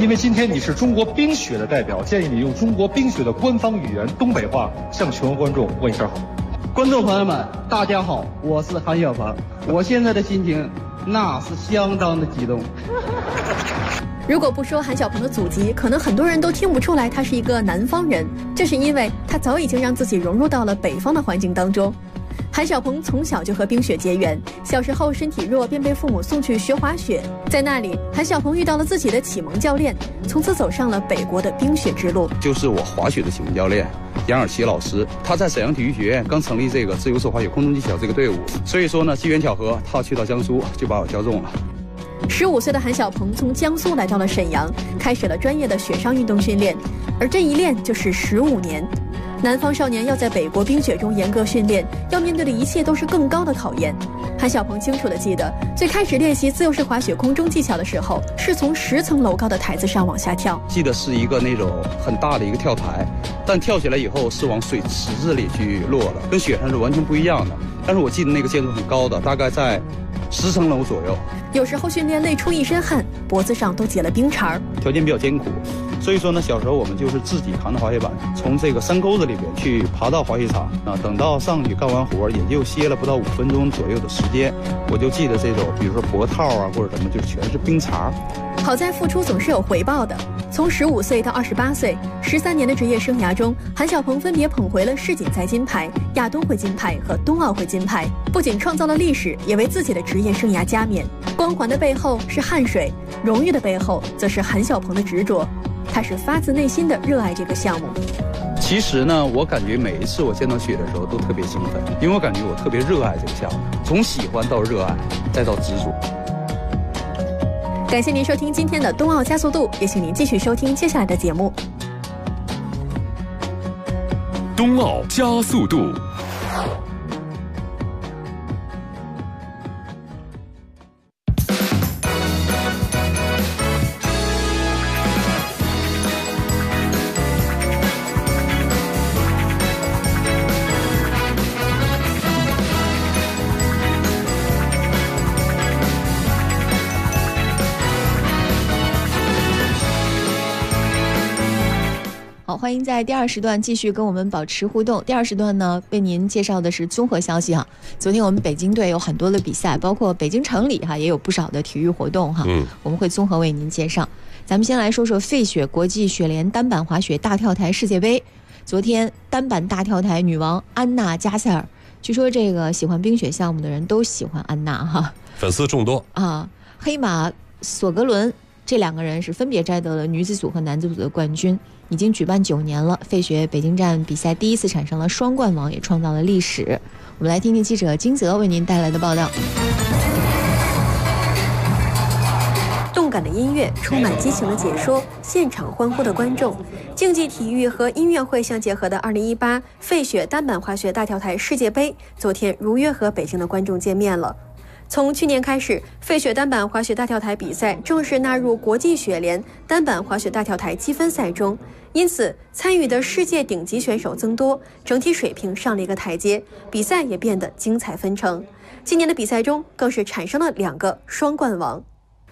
因为今天你是中国冰雪的代表，建议你用中国冰雪的官方语言东北话向全国观众问一声好。 观众朋友们，大家好，我是韩小鹏，我现在的心情那是相当的激动。 如果不说韩小鹏的祖籍，可能很多人都听不出来他是一个南方人，这是因为他早已经让自己融入到了北方的环境当中。韩小鹏从小就和冰雪结缘，小时候身体弱，便被父母送去学滑雪。在那里，韩小鹏遇到了自己的启蒙教练，从此走上了北国的冰雪之路。 就是我滑雪的启蒙教练杨尔奇老师，他在沈阳体育学院刚成立这个自由式滑雪空中技巧这个队伍，所以说呢，机缘巧合，他去到江苏就把我挑中了。 15岁的韩小鹏从江苏来到了沈阳，开始了专业的雪上运动训练，而这一练就是15年。南方少年要在北国冰雪中严格训练，要面对的一切都是更高的考验。韩小鹏清楚地记得，最开始练习自由式滑雪空中技巧的时候，是从10层楼高的台子上往下跳。 记得是一个那种很大的一个跳台，但跳起来以后是往水池子里去落了，跟雪上是完全不一样的。但是我记得那个建筑很高的，大概在10层楼左右。 有时候训练累出一身汗，脖子上都结了冰碴。 条件比较艰苦，所以说呢，小时候我们就是自己扛着滑雪板，从这个山沟子里边去爬到滑雪场啊。等到上去干完活，也就歇了不到5分钟左右的时间，我就记得这种，比如说脖套啊或者什么，就全是冰碴。 好在付出总是有回报的。从15岁到28岁，13年的职业生涯中，韩小鹏分别捧回了世锦赛金牌、亚冬会金牌和冬奥会金牌，不仅创造了历史，也为自己的职业生涯加冕。光环的背后是汗水，荣誉的背后则是韩小鹏的执着。他是发自内心的热爱这个项目。 其实呢，我感觉每一次我见到雪的时候都特别兴奋，因为我感觉我特别热爱这个项目，从喜欢到热爱，再到执着。 感谢您收听今天的冬奥加速度，也请您继续收听接下来的节目。 冬奥加速度。 好，欢迎在第2时段继续跟我们保持互动。第2时段呢，为您介绍的是综合消息哈。昨天我们北京队有很多的比赛，包括北京城里哈也有不少的体育活动哈。我们会综合为您介绍。咱们先来说说费雪国际雪联单板滑雪大跳台世界杯。昨天单板大跳台女王安娜加塞尔，据说这个喜欢冰雪项目的人都喜欢安娜哈， 粉丝众多啊。黑马索格伦这2个人是分别摘得了女子组和男子组的冠军。已经举办9年了，费雪北京站比赛第一次产生了双冠王，也创造了历史。我们来听听记者金泽为您带来的报道。 动感的音乐，充满激情的解说，现场欢呼的观众，竞技体育和音乐会相结合的2018费雪单板滑雪大跳台世界杯，昨天如约和北京的观众见面了。从去年开始，费雪单板滑雪大跳台比赛正式纳入国际雪联单板滑雪大跳台积分赛中，因此参与的世界顶级选手增多，整体水平上了一个台阶，比赛也变得精彩纷呈。今年的比赛中更是产生了2个双冠王。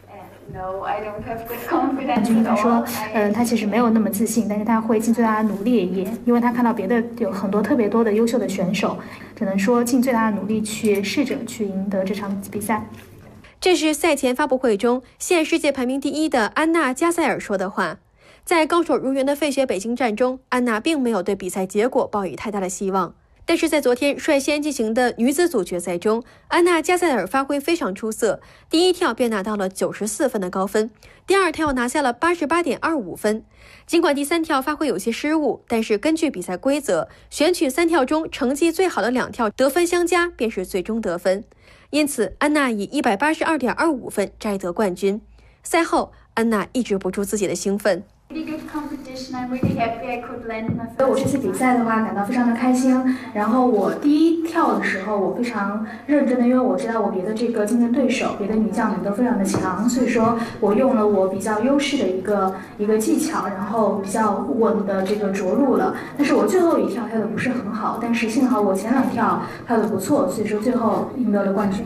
就是他说，他其实没有那么自信，但是他会尽最大的努力，也因为他看到别的有很多特别多的优秀的选手，只能说尽最大的努力去试着去赢得这场比赛。 这是赛前发布会中现世界排名第1的安娜加塞尔说的话。在高手如云的费雪北京站中，安娜并没有对比赛结果抱以太大的希望。但是在昨天率先进行的女子组决赛中，安娜加塞尔发挥非常出色，第1跳便拿到了94分的高分，第2跳拿下了88.25分。尽管第3跳发挥有些失误，但是根据比赛规则，选取3跳中成绩最好的2跳得分相加便是最终得分，因此安娜以182.25分摘得冠军。赛后，安娜抑制不住自己的兴奋。 我这次比赛的话感到非常的开心，然后我第1跳的时候我非常认真的，因为我知道我别的这个竞争对手别的女将们都非常的强，所以说我用了我比较优势的一个技巧，然后比较稳的这个着陆了。但是我最后1跳跳的不是很好，但是幸好我前2跳跳的不错，所以说最后赢得了冠军。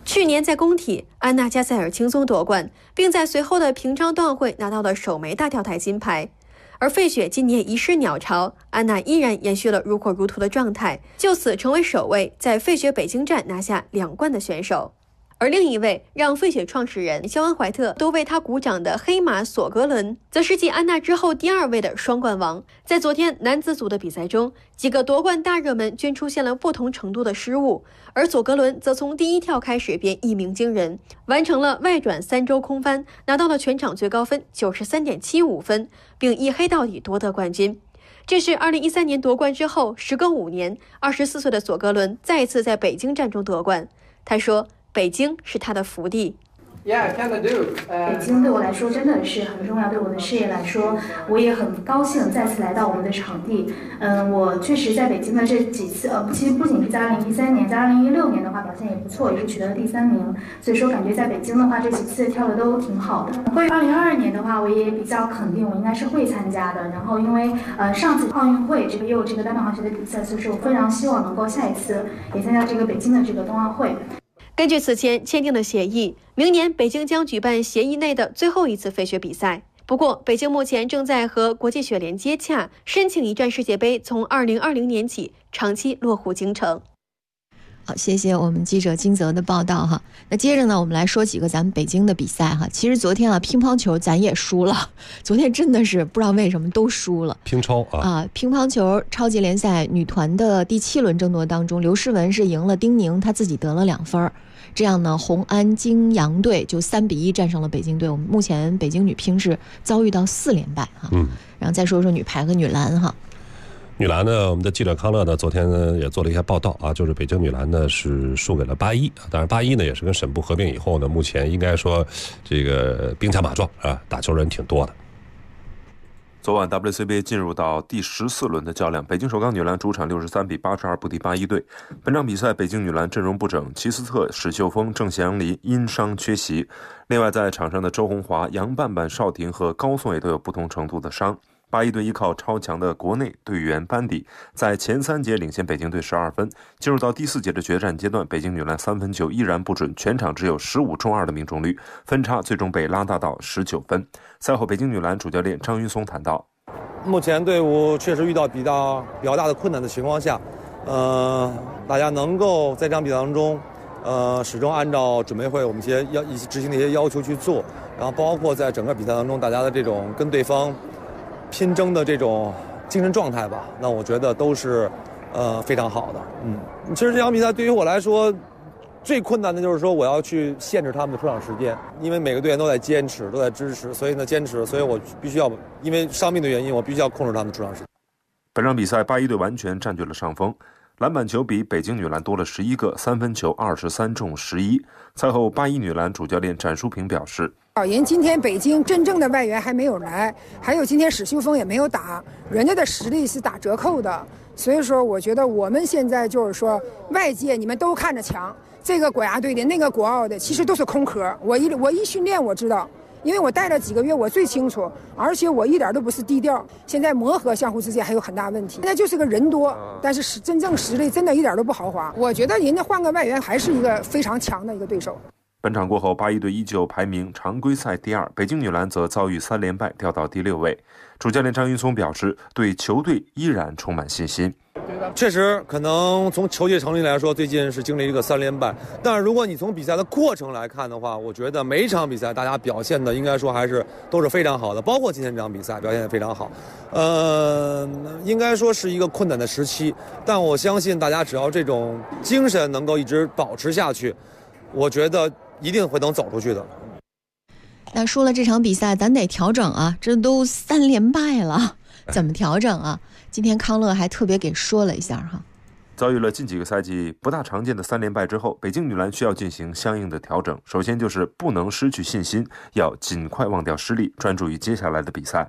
去年在工体，安娜加塞尔轻松夺冠，并在随后的平昌冬奥会拿到了首枚大跳台金牌。而费雪今年一失鸟巢，安娜依然延续了如火如荼的状态，就此成为首位在费雪北京站拿下2冠的选手。而另一位让费雪创始人肖恩怀特都为他鼓掌的黑马索格伦，则是继安娜之后第2位的双冠王。在昨天男子组的比赛中，几个夺冠大热门均出现了不同程度的失误，而索格伦则从第1跳开始便一鸣惊人，完成了外转3周空翻，拿到了全场最高分 93.75 分，并一黑到底夺得冠军。这是2013年夺冠之后时隔5年，24岁的索格伦再一次在北京站中夺冠。他说，北京是他的福地。 北京对我来说真的是很重要，对我的事业来说，我也很高兴再次来到我们的场地。我确实在北京的这几次，其实不仅是在2013年，在2016年的话表现也不错，也是取得了第3名。所以说感觉在北京的话，这几次跳的都挺好的。关于2022年的话，我也比较肯定我应该是会参加的。然后因为上次奥运会也有这个单板滑雪的比赛，所以说我非常希望能够下一次也参加这个北京的这个冬奥会。 根据此前签订的协议，明年北京将举办协议内的最后一次费雪比赛。不过，北京目前正在和国际雪联接洽，申请一站世界杯从2020年起长期落户京城。 好，谢谢我们记者金泽的报道哈。那接着呢，我们来说几个咱们北京的比赛哈。其实昨天乒乓球咱也输了，昨天真的是不知道为什么都输了。 乒超乒乓球超级联赛女团的第7轮争夺当中，刘诗雯是赢了丁宁，她自己得了2分。这样呢，红安金阳队就3比1战胜了北京队。我们目前北京女乒是遭遇到4连败哈。然后再说说女排和女篮哈。 女篮呢，我们的记者康乐呢，昨天呢也做了一下报道就是北京女篮呢是输给了8-1，当然8-1呢也是跟沈部合并以后呢，目前应该说这个兵强马壮打球人挺多的。 昨晚 WCBA 进入到第14轮的较量，北京首钢女篮主场63比82不敌8-1队。本场比赛北京女篮阵容不整，齐斯特、史秀峰、郑祥林因伤缺席。另外在场上的周红华、杨半半、邵婷和高颂也都有不同程度的伤。8-1队依靠超强的国内队员班底，在前3节领先北京队12分。进入到第4节的决战阶段，北京女篮3分球依然不准，全场只有15中2的命中率，分差最终被拉大到19分。赛后，北京女篮主教练张云松谈到， 目前队伍确实遇到比较大的困难的情况下，大家能够在这场比赛当中，始终按照准备会我们一些执行的一些要求去做，然后包括在整个比赛当中大家的这种跟对方拼争的这种精神状态吧，那我觉得都是非常好的。其实这场比赛对于我来说最困难的就是说我要去限制他们的出场时间，因为每个队员都在坚持，都在支持，所以呢坚持，所以我必须要因为伤病的原因，我必须要控制他们的出场时间。 本场比赛8-1队完全占据了上风，篮板球比北京女篮多了11个，3分球23中11。赛后8-1女篮主教练展淑萍表示， 人今天北京真正的外援还没有来，还有今天史秀峰也没有打，人家的实力是打折扣的，所以说我觉得我们现在就是说外界你们都看着强，这个国家队的那个国奥的其实都是空壳，我一训练我知道，因为我带了几个月我最清楚，而且我一点都不是低调，现在磨合相互之间还有很大问题，现在就是个人多，但是真正实力真的一点都不豪华，我觉得人家换个外援还是一个非常强的一个对手。 本场过后，8-1队依旧排名常规赛第2，北京女篮则遭遇3连败，掉到第6位。主教练张云松表示，对球队依然充满信心。 确实，可能从球队成绩来说，最近是经历一个3连败。但是如果你从比赛的过程来看的话，我觉得每一场比赛大家表现的应该说还是都是非常好的，包括今天这场比赛表现得非常好。应该说是一个困难的时期，但我相信大家只要这种精神能够一直保持下去，我觉得一定会能走出去的。 那输了这场比赛，咱得调整啊！这都3连败了，怎么调整啊？今天康乐还特别给说了一下哈。 遭遇了近几个赛季不大常见的3连败之后，北京女篮需要进行相应的调整。首先就是不能失去信心，要尽快忘掉失利，专注于接下来的比赛。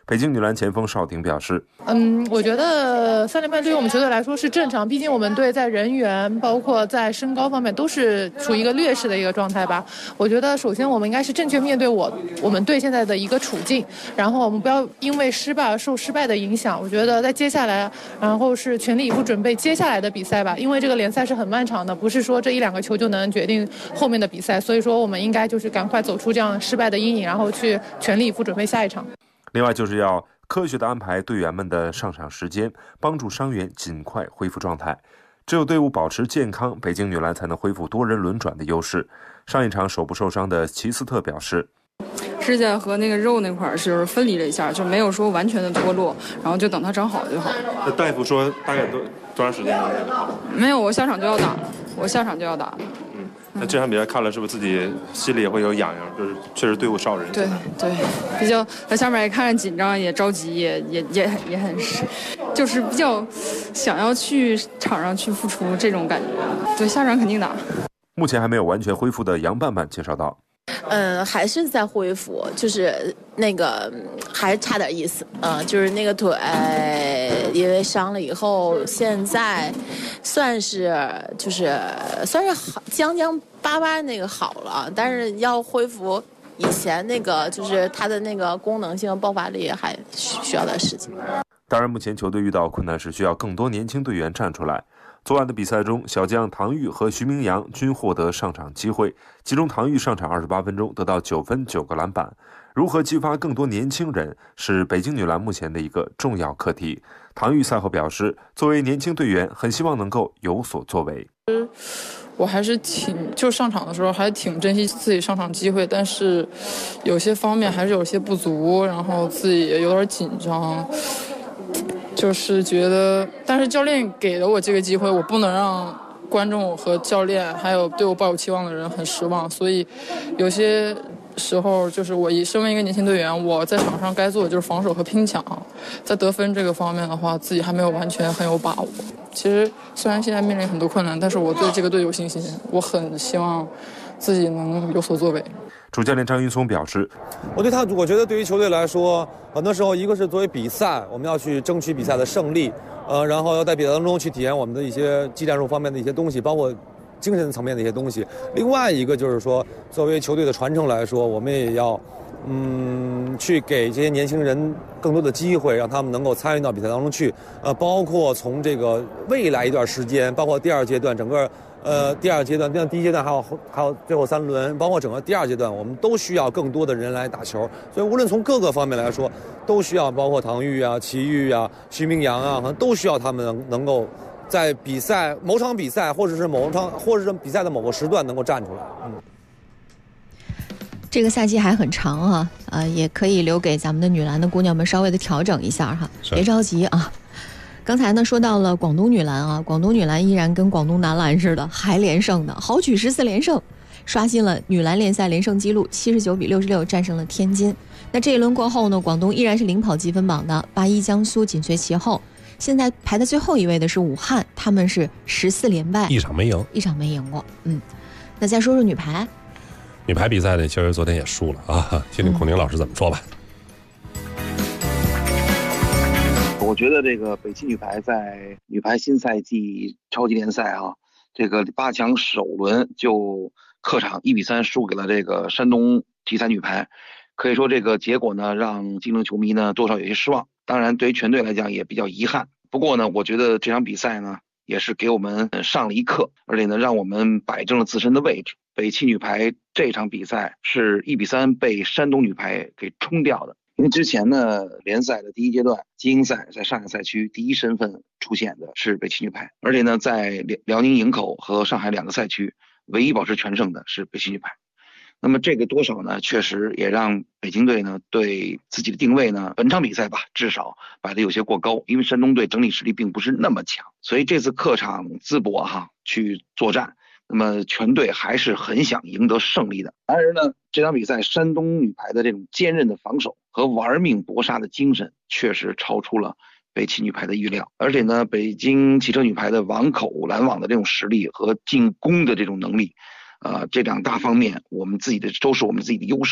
北京女篮前锋邵婷表示：“ 我觉得3连败对于我们球队来说是正常，毕竟我们队在人员包括在身高方面都是处于一个劣势的一个状态吧。我觉得首先我们应该是正确面对我们队现在的一个处境，然后我们不要因为失败而受失败的影响。我觉得在接下来，然后是全力以赴准备接下来的比赛吧，因为这个联赛是很漫长的，不是说这1-2个球就能决定后面的比赛，所以说我们应该就是赶快走出这样失败的阴影，然后去全力以赴准备下一场。” 另外就是要科学地安排队员们的上场时间，帮助伤员尽快恢复状态。只有队伍保持健康，北京女篮才能恢复多人轮转的优势。上一场手部受伤的齐斯特表示：“ 指甲和那个肉那块是分离了一下，就没有说完全的脱落，然后就等它长好就好。” 那大夫说大概多长时间？ 没有，我下场就要打了。 那这场比赛看了，是不是自己心里也会有痒痒？就是确实队伍少人。 对，比较在下面也看着紧张，也着急，也很，就是比较想要去场上去付出这种感觉。对，下场肯定打。 目前还没有完全恢复的杨瓣瓣介绍道：“ 还是在恢复，就是那个还差点意思，就是那个腿因为伤了以后，现在算是好，将巴巴那个好了，但是要恢复以前那个，就是它的那个功能性爆发力还需要点时间。” 当然，目前球队遇到困难是需要更多年轻队员站出来。昨晚的比赛中，小将唐钰和徐明阳均获得上场机会，其中唐钰上场28分钟得到9分9个篮板。如何激发更多年轻人，是北京女篮目前的一个重要课题。唐钰赛后表示，作为年轻队员，很希望能够有所作为。 我还是就上场的时候还挺珍惜自己上场机会，但是有些方面还是有些不足，然后自己也有点紧张。就是觉得，但是教练给了我这个机会，我不能让观众和教练还有对我抱有期望的人很失望，所以有些时候就是我身为一个年轻队员，我在场上该做的就是防守和拼抢，在得分这个方面的话，自己还没有完全很有把握。其实虽然现在面临很多困难，但是我对这个队有信心，我很希望自己能有所作为。 主教练张云松表示：“ 我觉得对于球队来说，很多时候一个是作为比赛，我们要去争取比赛的胜利，然后要在比赛当中去体验我们的一些技战术方面的一些东西，包括精神层面的一些东西。另外一个就是说，作为球队的传承来说，我们也要去给这些年轻人更多的机会，让他们能够参与到比赛当中去。包括从这个未来一段时间，包括第二阶段整个。第二阶段，第一阶段还有最后3轮，包括整个第二阶段，我们都需要更多的人来打球。所以无论从各个方面来说，都需要包括唐钰啊、齐豫啊、徐明阳啊，可能都需要他们能够在某场比赛，或者是比赛的某个时段能够站出来。 这个赛季还很长啊，也可以留给咱们的女篮的姑娘们稍微的调整一下哈，别着急啊。刚才呢说到了广东女篮啊，广东女篮依然跟广东男篮似的，还连胜的，豪取14连胜，刷新了女篮联赛连胜纪录，79-66战胜了天津。那这一轮过后呢，广东依然是领跑积分榜的，81江苏紧随其后。现在排在最后一位的是武汉，他们是14连败，一场没赢过。那再说说女排比赛呢，其实昨天也输了啊，听听孔宁老师怎么说吧。 我觉得这个北汽女排在女排新赛季超级联赛这个8强首轮就客场1-3输给了这个山东体彩女排，可以说这个结果呢让竞争球迷呢多少有些失望，当然对于全队来讲也比较遗憾。不过呢，我觉得这场比赛呢也是给我们上了一课，而且呢让我们摆正了自身的位置。北汽女排这场比赛是1-3被山东女排给冲掉的。因为之前呢，联赛的第一阶段精英赛在上海赛区第一身份出现的是北汽女排，而且呢，在辽宁营口和上海2个赛区唯一保持全胜的是北汽女排。那么这个多少呢，确实也让北京队呢对自己的定位呢，本场比赛吧，至少摆得有些过高，因为山东队整体实力并不是那么强，所以这次客场淄博去作战。那么全队还是很想赢得胜利的。然而呢，这场比赛山东女排的这种坚韧的防守和玩命搏杀的精神确实超出了北汽女排的预料。而且呢，北京汽车女排的网口拦网的这种实力和进攻的这种能力，这两大方面都是我们自己的优势，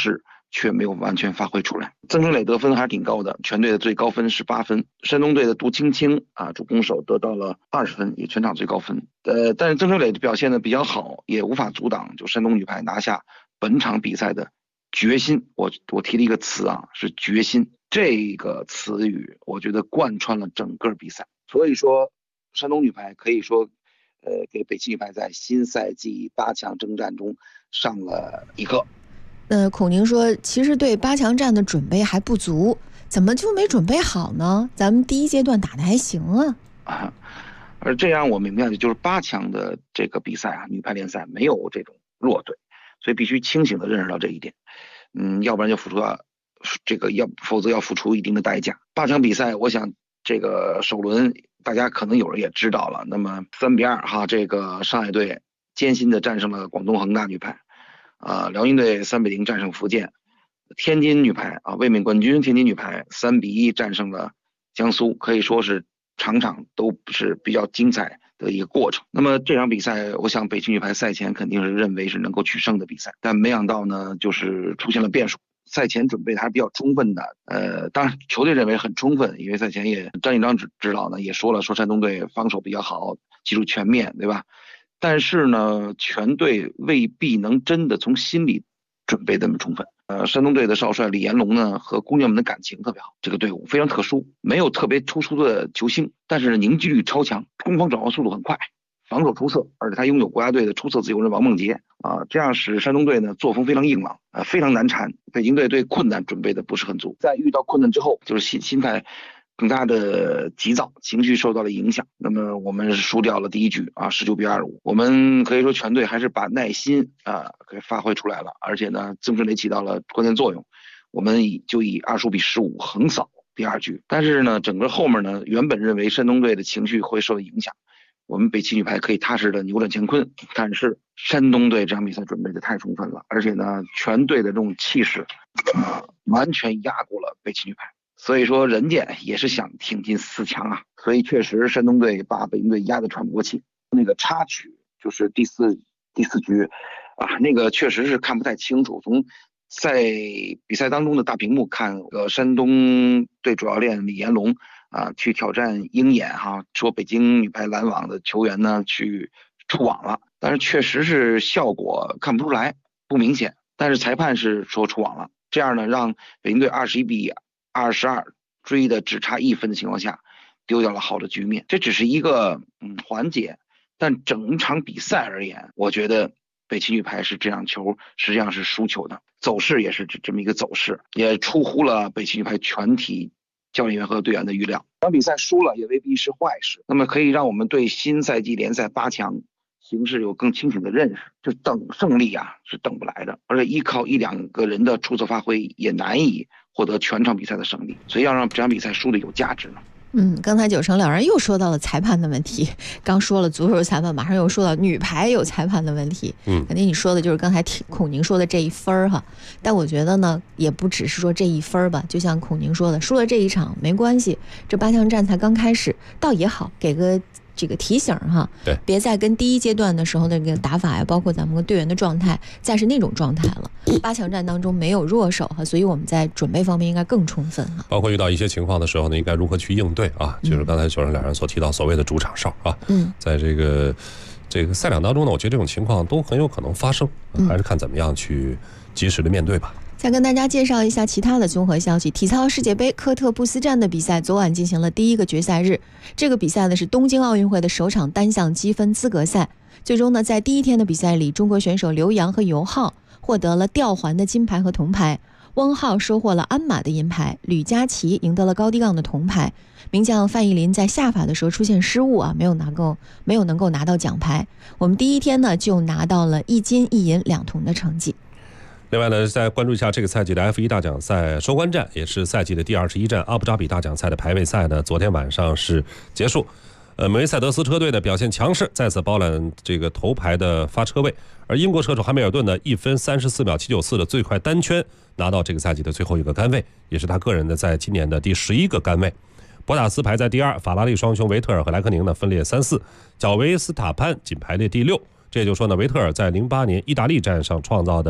却没有完全发挥出来。曾春磊得分还是挺高的，全队的最高分18分。山东队的杜青青主攻手得到了20分，也全场最高分。但是曾春磊的表现的比较好，也无法阻挡就山东女排拿下本场比赛的决心。我提了一个词是决心，这个词语我觉得贯穿了整个比赛。所以说山东女排可以说给北京女排在新赛季8强征战中上了一课。 孔宁说其实对8强战的准备还不足，怎么就没准备好呢？咱们第一阶段打得还行啊。 而这样我明白的就是8强的这个比赛女排联赛没有这种弱队，所以必须清醒地认识到这一点。要不然就否则要付出一定的代价。8强比赛我想这个首轮大家可能有人也知道了，那么3-2这个上海队艰辛地战胜了广东恒大女排，辽宁队3-0战胜福建，天津女排卫冕冠军天津女排3-1战胜了江苏，可以说是场场都是比较精彩的一个过程。那么这场比赛我想北京女排赛前肯定是认为是能够取胜的比赛，但没想到呢就是出现了变数。赛前准备还是比较充分的，当然球队认为很充分，因为赛前也张继章指导呢也说了，说山东队防守比较好，技术全面，对吧？但是呢全队未必能真的从心里准备这么充分。山东队的少帅李彦龙呢和姑娘们的感情特别好，这个队伍非常特殊，没有特别突出的球星，但是凝聚力超强，攻防转换速度很快，防守出色，而且他拥有国家队的出色自由人王梦洁这样使山东队呢作风非常硬朗，非常难缠。北京队对困难准备的不是很足，在遇到困难之后就是心态更加的急躁，情绪受到了影响。那么我们输掉了第一局19-25，我们可以说全队还是把耐心给发挥出来了，而且呢曾春磊起到了关键作用，我们以25-15横扫第二局。但是呢整个后面呢原本认为山东队的情绪会受到影响，我们北齐女排可以踏实的扭转乾坤，但是山东队这场比赛准备的太充分了，而且呢全队的这种气势完全压过了北齐女排，所以说人家也是想挺进4强所以确实山东队把北京队压得喘不过气。那个插曲就是第四局那个确实是看不太清楚，从在比赛当中的大屏幕看山东队主教练李彦龙去挑战鹰眼说北京女排拦网的球员呢去出网了，但是确实是效果看不出来，不明显，但是裁判是说出网了，这样呢让北京队21-22追的只差1分的情况下丢掉了好的局面。这只是一个环节，但整场比赛而言，我觉得北齐女排是这场球实际上是输球的，走势也是这么一个走势，也出乎了北齐女排全体教练员和队员的预料。这场比赛输了也未必是坏事，那么可以让我们对新赛季联赛8强形势有更清醒的认识。就等胜利是等不来的，而且依靠1-2个人的出色发挥也难以获得全场比赛的胜利，所以要让这场比赛输的有价值呢。 刚才9成两人又说到了裁判的问题，刚说了足球裁判，马上又说到女排有裁判的问题。肯定你说的就是刚才孔宁说的这1分但我觉得呢也不只是说这1分吧，就像孔宁说的，输了这一场没关系，这8强战才刚开始，倒也好给个这个提醒对， 别再跟第一阶段的时候那个打法包括咱们队员的状态再是那种状态了。8强战当中没有弱手所以我们在准备方面应该更充分包括遇到一些情况的时候呢，应该如何去应对就是刚才9人两人所提到所谓的主场哨在这个赛场当中呢，我觉得这种情况都很有可能发生，还是看怎么样去及时的面对吧。 再跟大家介绍一下其他的综合消息。体操世界杯科特布斯站的比赛昨晚进行了第1个决赛日，这个比赛呢是东京奥运会的首场单项积分资格赛。最终呢在第1天的比赛里，中国选手刘洋和尤浩获得了吊环的金牌和铜牌，汪浩收获了鞍马的银牌，吕佳琪赢得了高低杠的铜牌，名将范逸林在下法的时候出现失误没有能够拿到奖牌。我们第1天呢就拿到了1金1银2铜的成绩。 另外呢，再关注一下这个赛季的 F1 大奖赛收官战，也是赛季的第21站阿布扎比大奖赛的排位赛呢，昨天晚上是结束。梅赛德斯车队的表现强势，再次包揽这个头牌的发车位，而英国车手汉密尔顿呢1分34秒794的最快单圈拿到这个赛季的最后1个杆位，也是他个人的在今年的第11个杆位。博塔斯排在第2，法拉利双雄维特尔和莱克宁呢分列3、4，角维斯塔潘仅排列第6。这也就是说呢，维特尔在08年意大利站上创造的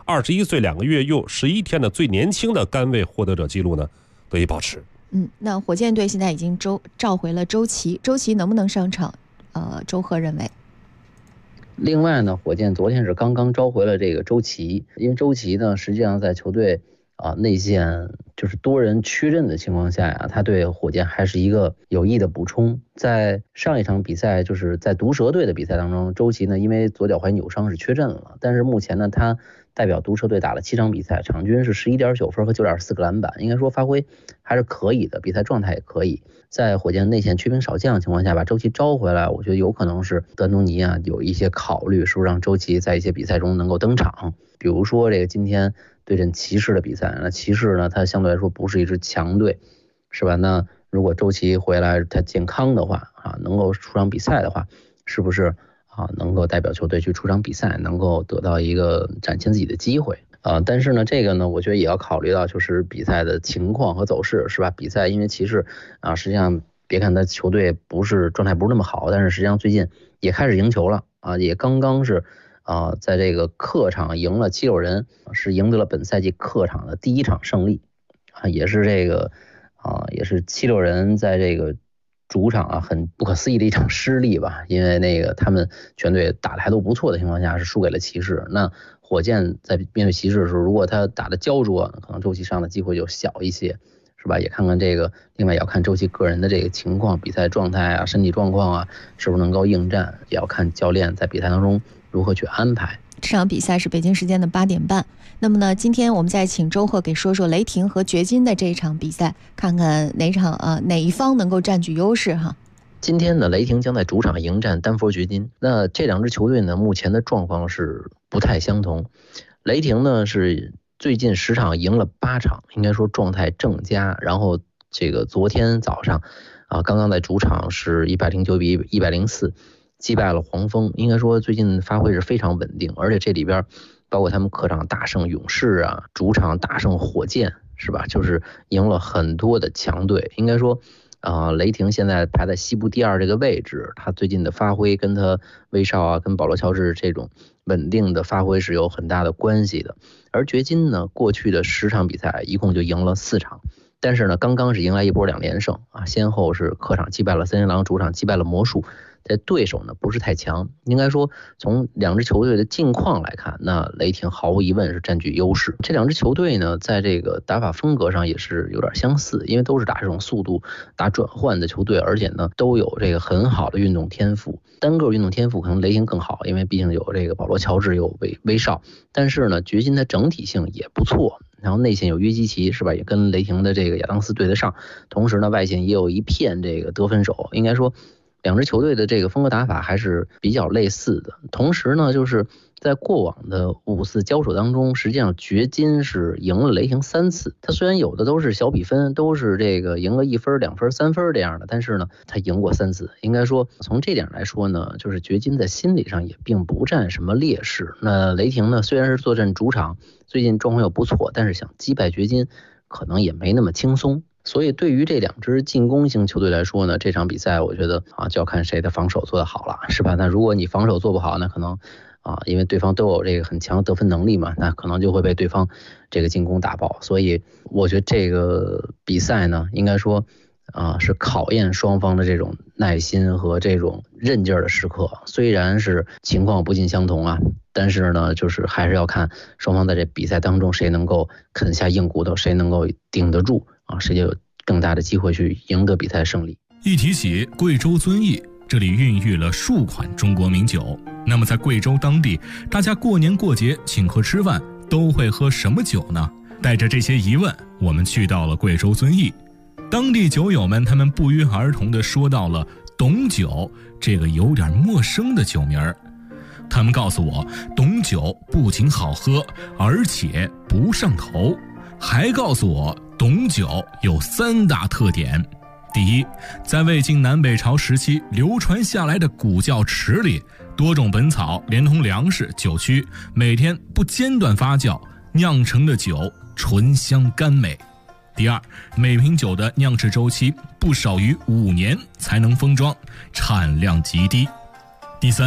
21岁2个月又11天的最年轻的杆位获得者记录呢得以保持。 那火箭队现在已经召回了周琦，周琦能不能上场？周贺认为。 另外呢，火箭昨天是刚刚召回了这个周琦，因为周琦呢，实际上在球队内线就是多人缺阵的情况下呀，他对火箭还是一个有益的补充。在上一场比赛，就是在毒蛇队的比赛当中，周琦呢因为左脚踝扭伤是缺阵了，但是目前呢他代表毒蛇队打了7场比赛，场均是11.9分和9.4个篮板，应该说发挥还是可以的，比赛状态也可以。在火箭内线缺兵少将的情况下，把周琦招回来，我觉得有可能是德东尼有一些考虑，是不是让周琦在一些比赛中能够登场。比如说这个今天对阵骑士的比赛，那骑士呢他相对来说不是一支强队，是吧？那如果周琦回来他健康的话能够出场比赛的话，是不是能够代表球队去出场比赛，能够得到一个展现自己的机会但是呢，这个呢，我觉得也要考虑到就是比赛的情况和走势，是吧？比赛因为骑士实际上别看他球队状态不是那么好，但是实际上最近也开始赢球了也刚刚是在这个客场赢了76人，是赢得了本赛季客场的第1场胜利也是这个也是76人在这个主场很不可思议的一场失利吧，因为那个他们全队打得还都不错的情况下是输给了骑士。那火箭在面对骑士的时候，如果他打得焦灼，可能周琦上的机会就小一些，是吧？也看看这个，另外也要看周琦个人的这个情况、比赛状态身体状况是不是能够应战，也要看教练在比赛当中如何去安排。 这场比赛是北京时间的8点半。那么呢，今天我们再请周贺给说说雷霆和掘金的这一场比赛，看看哪一方能够占据优势哈。 今天呢，雷霆将在主场迎战丹佛掘金。那这两支球队呢，目前的状况是不太相同。雷霆呢是最近10场赢了8场，应该说状态正佳。然后这个昨天早上刚刚在主场是109比104击败了黄蜂，应该说最近发挥是非常稳定，而且这里边包括他们客场大胜勇士主场大胜火箭，是吧？就是赢了很多的强队，应该说雷霆现在排在西部第2这个位置，他最近的发挥跟他威少跟保罗乔治这种稳定的发挥是有很大的关系的。而掘金呢，过去的10场比赛一共就赢了4场，但是呢，刚刚是迎来一波2连胜先后是客场击败了森林狼，主场击败了魔术。这对手呢不是太强，应该说从两支球队的近况来看，那雷霆毫无疑问是占据优势。这两支球队呢，在这个打法风格上也是有点相似，因为都是打这种速度、打转换的球队，而且呢都有这个很好的运动天赋。单个运动天赋可能雷霆更好，因为毕竟有这个保罗乔治，有威少，但是呢，掘金的整体性也不错。然后内线有约基奇，是吧？也跟雷霆的这个亚当斯对得上。同时呢，外线也有一片这个得分手，应该说两支球队的这个风格打法还是比较类似的。同时呢，就是在过往的5次交手当中，实际上掘金是赢了雷霆3次。他虽然有的都是小比分，都是这个赢个1分、2分、3分这样的，但是呢，他赢过3次。应该说从这点来说呢，就是掘金在心理上也并不占什么劣势。那雷霆呢，虽然是坐镇主场，最近状况又不错，但是想击败掘金可能也没那么轻松。所以对于这两支进攻型球队来说呢，这场比赛我觉得就要看谁的防守做得好了，是吧？那如果你防守做不好，那可能因为对方都有这个很强的得分能力嘛，那可能就会被对方这个进攻打爆。所以我觉得这个比赛呢，应该说是考验双方的这种耐心和这种韧劲儿的时刻。虽然是情况不尽相同但是呢，就是还是要看双方在这比赛当中谁能够啃下硬骨头，谁能够顶得住谁就有更大的机会去赢得比赛胜利。 一提起贵州遵义，这里孕育了数款中国名酒。那么在贵州当地，大家过年过节请客吃饭都会喝什么酒呢？带着这些疑问，我们去到了贵州遵义。当地酒友们他们不约而同地说到了董酒这个有点陌生的酒名儿。他们告诉我，董酒不仅好喝，而且不上头，还告诉我董酒有3大特点。第一，在魏晋南北朝时期流传下来的古窖池里，多种本草连同粮食、酒曲，每天不间断发酵，酿成的酒醇香甘美。第二，每瓶酒的酿制周期不少于5年才能封装，产量极低。第三，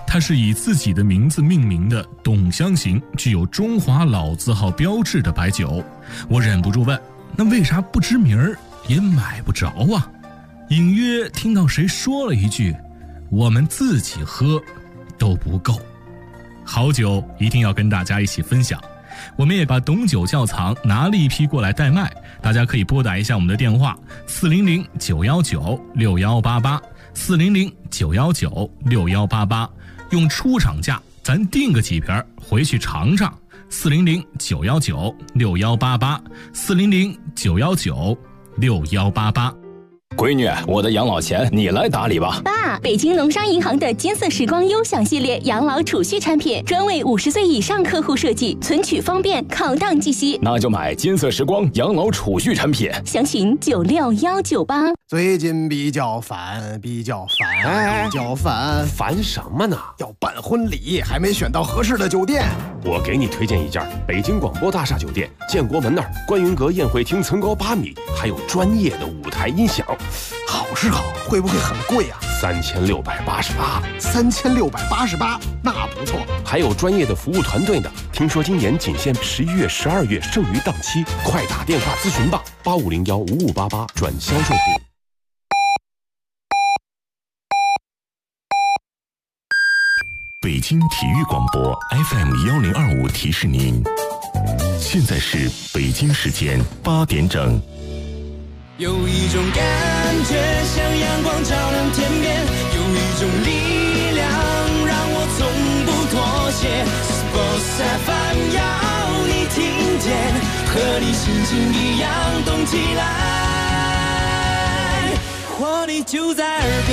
它是以自己的名字命名的董香型，具有中华老字号标志的白酒。我忍不住问，那为啥不知名儿也买不着啊？隐约听到谁说了一句，我们自己喝都不够。好酒一定要跟大家一起分享，我们也把董酒窖藏拿了一批过来代卖，大家可以拨打一下我们的电话400-919-6188 400-919-6188，用出厂价咱订个几瓶回去尝尝。400-919-6188 400-919-6188。 闺女，我的养老钱你来打理吧。 爸，北京农商银行的金色时光优享系列养老储蓄产品，专为50岁以上客户设计，存取方便，考档计息。 那就买金色时光养老储蓄产品， 详询96198。 最近比较烦， 烦什么呢？ 要办婚礼，还没选到合适的酒店。 我给你推荐一家北京广播大厦酒店，建国门那儿观云阁宴会厅层高8米，还有专业的舞台音响。 好是好，会不会很贵啊 ？3688。 3688，那不错。 还有专业的服务团队呢。听说今年仅限11月、12月剩余档期，快打电话咨询吧，85015588转销售部。 北京体育广播 FM1025提示您，现在是北京时间8点整。 有一种感觉像阳光照亮天边，有一种力量让我从不妥协。Sports FM 要你听见，和你心情一样动起来，活力就在耳边。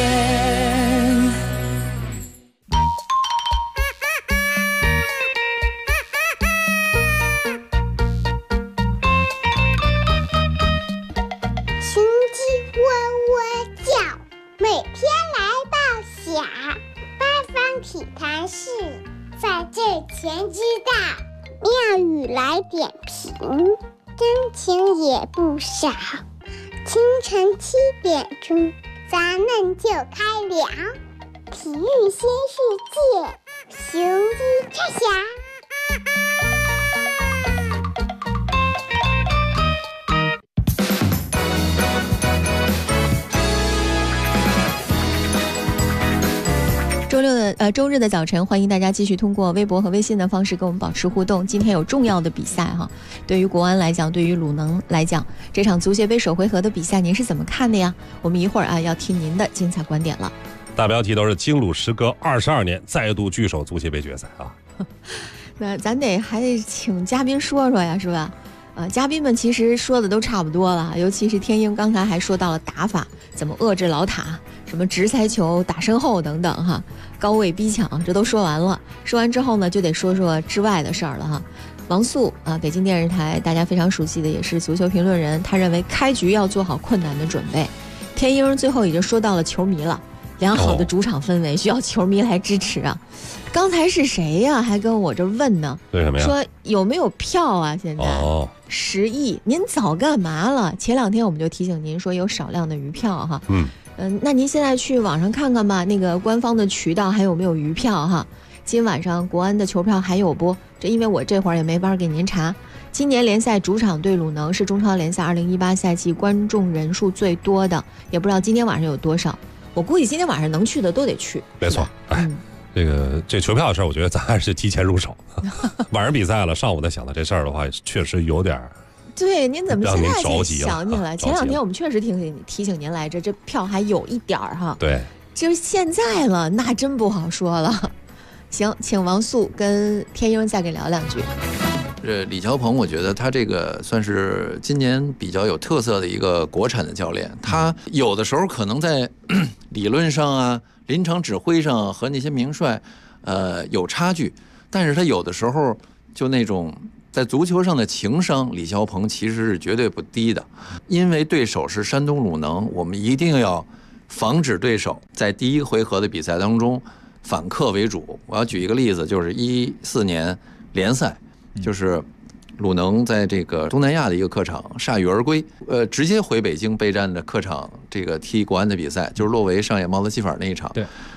体坛事在这前知道，妙语来点评，真情也不少。清晨7点钟，咱们就开聊体育新世界，雄鸡拆匣。 周日的早晨，欢迎大家继续通过微博和微信的方式跟我们保持互动。今天有重要的比赛哈，对于国安来讲，对于鲁能来讲，这场足协杯首回合的比赛您是怎么看的呀？我们一会儿要听您的精彩观点了。 大标题都是京鲁时隔22年再度聚首足协杯决赛啊。 那咱还得请嘉宾说说呀，是吧？嘉宾们其实说的都差不多了，尤其是天鹰刚才还说到了打法，怎么遏制老塔，什么直塞球打身后等等哈，高位逼抢，这都说完了。说完之后呢，就得说说之外的事儿了哈。王素北京电视台大家非常熟悉的，也是足球评论人，他认为开局要做好困难的准备。天鹰最后已经说到了球迷了，良好的主场氛围需要球迷来支持啊。刚才是谁呀？还跟我这问呢？ 为什么呀？ 说有没有票啊？现在10亿，您早干嘛了？前2天我们就提醒您说有少量的余票哈。那您现在去网上看看吧，那个官方的渠道还有没有余票哈？今晚上国安的球票还有不？这因为我这会儿也没法给您查。今年联赛主场对鲁能是中超联赛2018赛季观众人数最多的，也不知道今天晚上有多少。我估计今天晚上能去的都得去。 没错，这球票的事儿，我觉得咱还是提前入手。晚上比赛了，上午再想到这事儿的话，确实有点。 对，您怎么现在才想起来？ 前 2天我们确实提醒您来着，这票还有一点儿哈。 对， 就是现在了，那真不好说了。行，请王素跟天鹰再给聊2句。 李霄鹏，我觉得他这个算是今年比较有特色的一个国产的教练。他有的时候可能在理论上啊、临场指挥上和那些名帅，有差距，但是他有的时候就那种在足球上的情商，李霄鹏其实是绝对不低的。因为对手是山东鲁能，我们一定要防止对手在第1回合的比赛当中反客为主。我要举一个例子，就是14年联赛。就是鲁能在这个东南亚的一个客场铩羽而归，直接回北京备战的客场这个踢国安的比赛，就是洛维上演帽子戏法那一场。 对，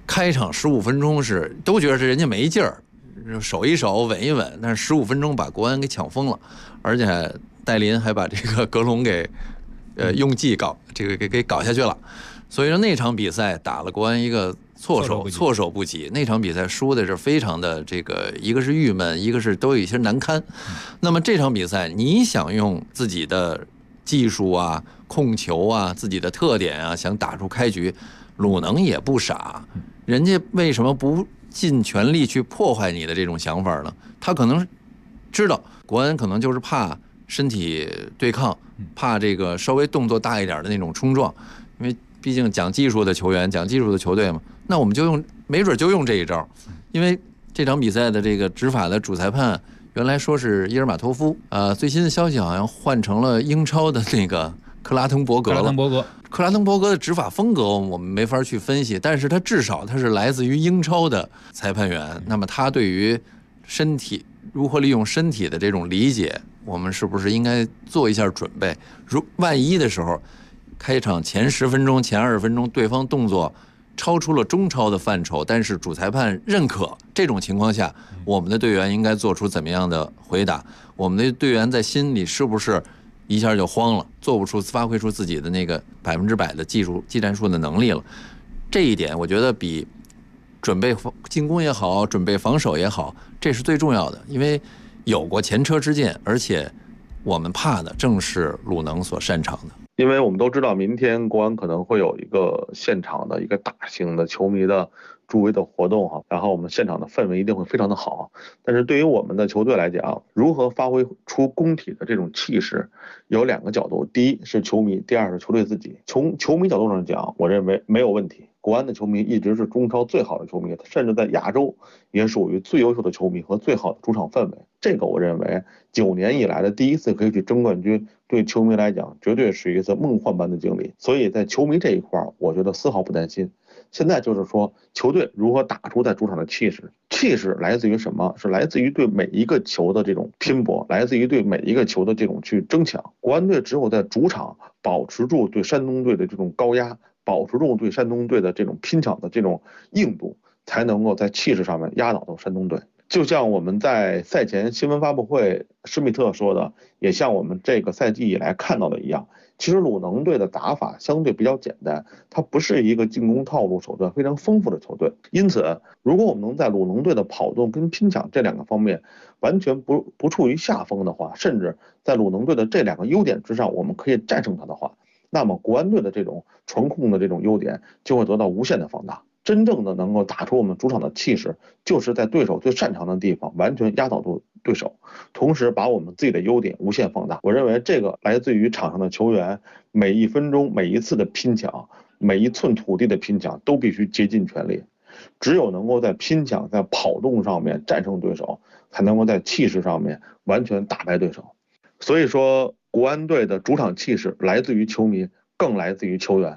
开场15分钟是都觉得是人家没劲儿，守一守稳一稳，但是15分钟把国安给抢疯了，而且戴林还把这个格隆给用计搞这个给搞下去了。所以说那场比赛打了国安一个措手不及，那场比赛输的是非常的这个，一个是郁闷，一个是都有一些难堪。那么这场比赛你想用自己的技术啊、控球啊、自己的特点啊，想打出开局，鲁能也不傻，人家为什么不尽全力去破坏你的这种想法呢？他可能知道国安可能就是怕身体对抗，怕这个稍微动作大一点的那种冲撞，因为毕竟讲技术的球员，讲技术的球队嘛，那我们就用，没准就用这一招。因为这场比赛的这个执法的主裁判原来说是伊尔马托夫，最新的消息好像换成了英超的那个克拉滕伯格了。克拉滕伯格的执法风格我们没法去分析，但是他至少他是来自于英超的裁判员，那么他对于身体如何利用身体的这种理解，我们是不是应该做一下准备？万一的时候，开场前10分钟、前20分钟，对方动作超出了中超的范畴，但是主裁判认可，这种情况下，我们的队员应该做出怎么样的回答？我们的队员在心里是不是一下就慌了，做不出、发挥出自己的那个100%的技战术的能力了？这一点，我觉得比准备进攻也好，准备防守也好，这是最重要的，因为有过前车之鉴，而且我们怕的正是鲁能所擅长的。 因为我们都知道，明天国安可能会有一个现场的一个大型的球迷的助威的活动哈，然后我们现场的氛围一定会非常的好。但是对于我们的球队来讲，如何发挥出工体的这种气势，有2个角度，第一是球迷，第二是球队自己。从球迷角度上讲，我认为没有问题。国安的球迷一直是中超最好的球迷，甚至在亚洲也属于最优秀的球迷和最好的主场氛围。这个我认为9年以来的第一次可以去争冠军，对球迷来讲绝对是一次梦幻般的经历。所以在球迷这一块，我觉得丝毫不担心。现在就是说，球队如何打出在主场的气势，气势来自于什么？是来自于对每一个球的这种拼搏，来自于对每一个球的这种去争抢。国安队只有在主场保持住对山东队的这种高压，保持住对山东队的这种拼抢的这种硬度，才能够在气势上面压倒到山东队。就像我们在赛前新闻发布会施密特说的，也像我们这个赛季以来看到的一样，其实鲁能队的打法相对比较简单，它不是一个进攻套路手段非常丰富的球队。因此，如果我们能在鲁能队的跑动跟拼抢这2个方面完全不处于下风的话，甚至在鲁能队的这2个优点之上，我们可以战胜它的话，那么国安队的这种传控的这种优点就会得到无限的放大。真正的能够打出我们主场的气势，就是在对手最擅长的地方完全压倒住对手，同时把我们自己的优点无限放大。我认为这个来自于场上的球员，每1分钟、每一次的拼抢，每一寸土地的拼抢都必须竭尽全力。只有能够在拼抢、在跑动上面战胜对手，才能够在气势上面完全打败对手。所以说，国安队的主场气势来自于球迷，更来自于球员。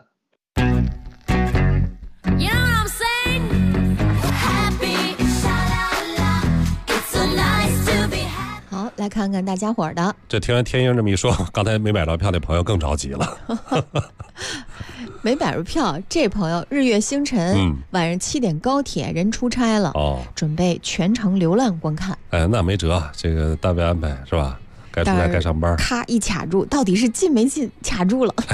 好，来看看大家伙儿的。 这听完天鹰这么一说，刚才没买到票的朋友更着急了。 没买着票，这朋友日月星辰，晚上7点高铁，人出差了，准备全程浏览观看。 哎，那没辙，这个单位安排是吧？该出差该上班， 咔一卡住，到底是进没进？卡住了。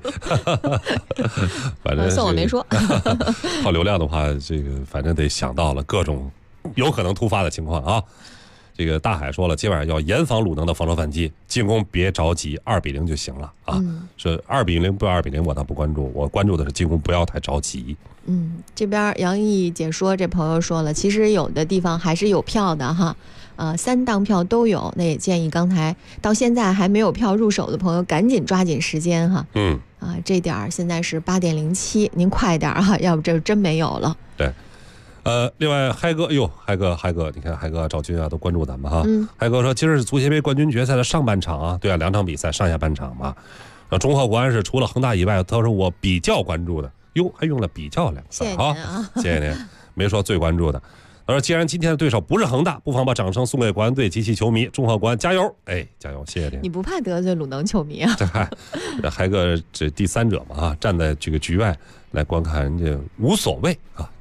反正算我没说。 靠流量的话，这个反正得想到了各种有可能突发的情况啊。这个大海说了，今晚要严防鲁能的防守反击，进攻别着急，2-0就行了啊。是2-0不2-0，我倒不关注，我关注的是进攻不要太着急。 这边杨毅解说这朋友说了，其实有的地方还是有票的哈。3档票都有，那也建议刚才到现在还没有票入手的朋友赶紧抓紧时间哈。这点现在是8点07，您快点哈，要不这真没有了。 对，另外嗨哥，嗨哥，你看嗨哥赵军啊都关注咱们哈。嗨哥说，今儿是足协杯冠军决赛的上半场啊，对啊，2场比赛上下半场嘛。中赫国安是除了恒大以外，他说我比较关注的，还用了比较2个字， 谢谢您啊， 谢谢您，没说最关注的。他说：“既然今天的对手不是恒大，不妨把掌声送给国安队及其球迷，中赫国安加油！哎，加油！谢谢您。” 你不怕得罪鲁能球迷啊？ 这还个这第三者嘛啊，站在这个局外来观看，人家无所谓啊，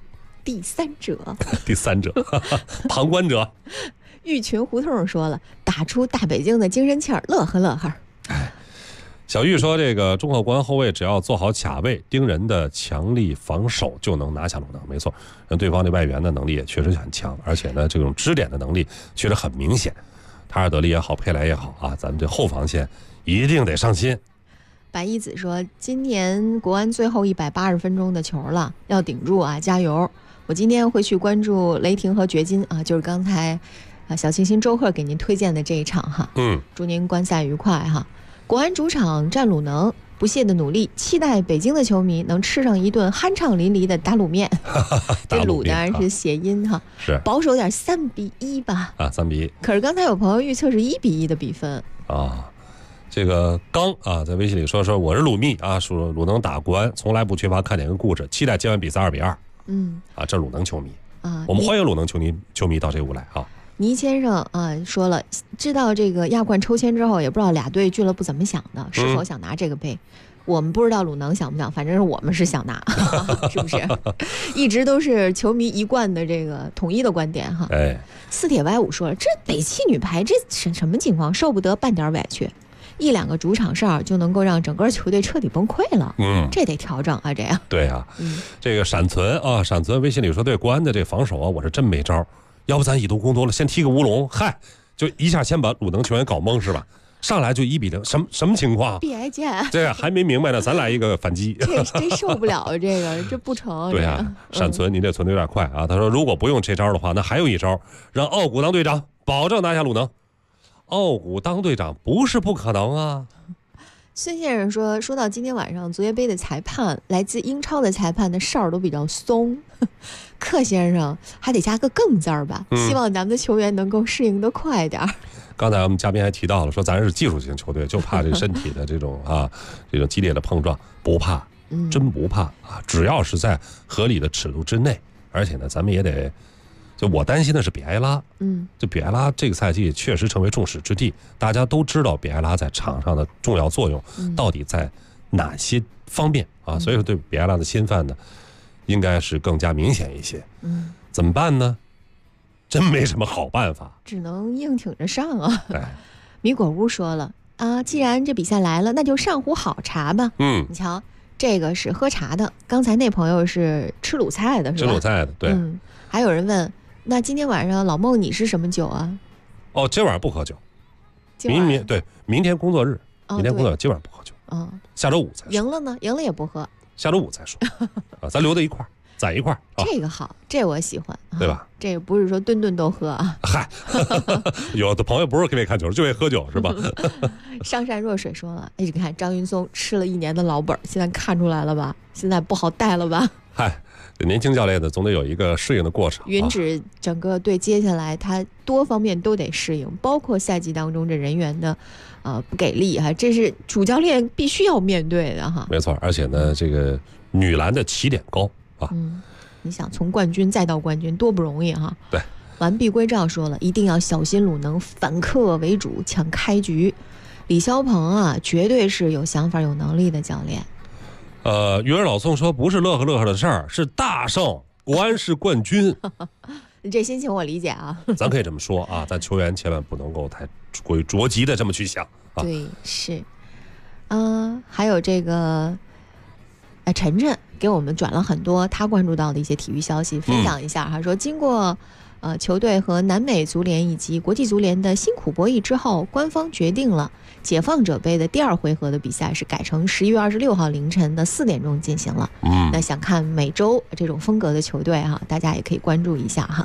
第三者， 第三者，旁观者。 玉群胡同说了，打出大北京的精神气儿，乐呵乐呵。 小玉说，这个中后国安后卫只要做好卡位盯人的强力防守，就能拿下鲁能。没错，对方的外援的能力也确实很强，而且呢，这种支点的能力确实很明显。塔尔德利也好，佩莱也好啊，咱们这后防线一定得上心。 白一子说，今年国安最后180分钟的球了，要顶住啊，加油！我今天会去关注雷霆和掘金啊，就是刚才小清新周贺给您推荐的这一场哈。祝您观赛愉快哈。国安主场战鲁能，不懈的努力，期待北京的球迷能吃上一顿酣畅淋漓的打卤面。这鲁当然是谐音哈， 是保守点3-1吧。 啊，3-1。 可是刚才有朋友预测是1-1的比分啊。这个刚啊，在微信里说我是鲁密啊，说鲁能打国安从来不缺乏看点跟故事，期待今晚比赛2-2。啊，这鲁能球迷啊，我们欢迎鲁能球迷到这屋来啊。 倪先生啊说了，知道这个亚冠抽签之后，也不知道俩队俱乐部怎么想的，是否想拿这个杯。我们不知道鲁能想不想，反正是我们是想拿，是不是？一直都是球迷一贯的这个统一的观点哈。四铁歪五说了，这北汽女排这是什么情况？受不得半点委屈，1-2个主场哨就能够让整个球队彻底崩溃了。这得调整啊，这样。 对啊，这个闪存微信里说，对国安的这防守啊，我是真没招，要不咱以毒攻毒了，先踢个乌龙，嗨，就一下先把鲁能球员搞懵是吧？上来就1-0，什么情况？ 必挨剑。 这还没明白呢，咱来一个反击。 这受不了这不成。 对啊，闪存，您这存的有点快啊。他说，如果不用这招的话，那还有一招，让奥古当队长，保证拿下鲁能。奥古当队长不是不可能啊。 孙先生说到今天晚上足协杯的裁判，来自英超的裁判的哨都比较松。克先生还得加个更字儿吧，希望咱们的球员能够适应得快点儿。 刚才我们嘉宾还提到了，说咱是技术型球队，就怕这个身体的这种激烈的碰撞，不怕，真不怕啊！只要是在合理的尺度之内，而且呢，咱们也得。就我担心的是比埃拉，就比埃拉这个赛季确实成为众矢之的，大家都知道比埃拉在场上的重要作用到底在哪些方面啊？所以说对比埃拉的侵犯呢，应该是更加明显一些。怎么办呢？真没什么好办法， 只能硬挺着上啊。米果屋说了啊，既然这比赛来了，那就上壶好茶吧。你瞧，这个是喝茶的，刚才那朋友是吃鲁菜的，是吧？ 吃鲁菜的，对。 还有人问，那今天晚上老孟你是什么酒啊？ 今晚上不喝酒。明天工作日，今晚不喝酒。下周5再说。 赢了呢？赢了也不喝。 下周5再说。咱留在一块儿。在一块儿， 这个好，这我喜欢， 对吧？ 这个不是说顿顿都喝啊。 嗨，有的朋友不是为看球，就为喝酒，是吧？ 上善若水说了，你看张云松吃了1年的老本，现在看出来了吧？现在不好带了吧？ 嗨，年轻教练呢，总得有一个适应的过程。 云指整个队接下来他多方面都得适应，包括赛季当中这人员的不给力哈，这是主教练必须要面对的哈。 没错，而且呢，这个女篮的起点高。 你想从冠军再到冠军多不容易哈。 对， 完璧归赵说了，一定要小心鲁能反客为主抢开局。李霄鹏啊，绝对是有想法有能力的教练。 鱼儿老宋说，不是乐呵的事儿，是大胜，国安是冠军。 你这心情我理解啊。 咱可以这么说啊，咱球员千万不能够太过于着急的这么去想啊。 对，是。还有这个晨晨给我们转了很多他关注到的一些体育消息，分享一下哈。说经过球队和南美足联以及国际足联的辛苦博弈之后，官方决定了解放者杯的第2回合的比赛是改成11月26号凌晨的4点钟进行了。那想看美洲这种风格的球队哈，大家也可以关注一下哈。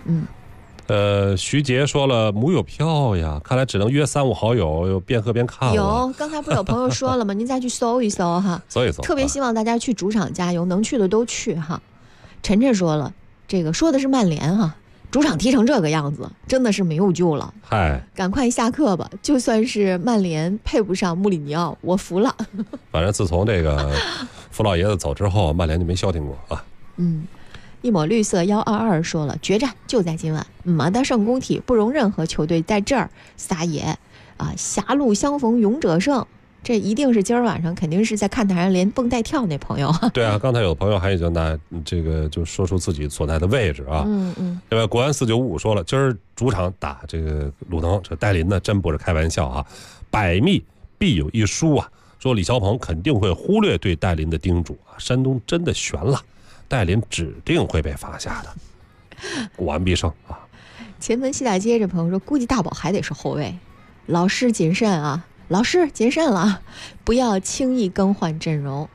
徐杰说了，母有票呀，看来只能约3、5好友，边喝边看了。 有，刚才不是有朋友说了吗？您再去搜一搜哈， 搜一搜。 特别希望大家去主场加油，能去的都去哈。晨晨说了，这个说的是曼联哈，主场踢成这个样子，真的是没有救了。 嗨， 赶快下课吧！就算是曼联配不上穆里尼奥，我服了。 反正自从这个弗老爷子走之后，曼联就没消停过啊。 一抹绿色122说了，决战就在今晚，马大圣宫体不容任何球队在这儿撒野啊！狭路相逢勇者胜， 这一定是今儿晚上肯定是在看台上连蹦带跳那朋友。 对啊，刚才有朋友还已经拿这个就说出自己所在的位置啊。另外，国安4955说了，今儿主场打这个鲁能，这戴林呢真不是开玩笑啊，百密必有一疏啊。说李霄鹏肯定会忽略对戴林的叮嘱啊，山东真的悬了，戴林指定会被罚下的，国安必胜啊。 前门西大街这朋友说，估计大宝还得是后卫，老师谨慎啊，老师谨慎了，不要轻易更换阵容。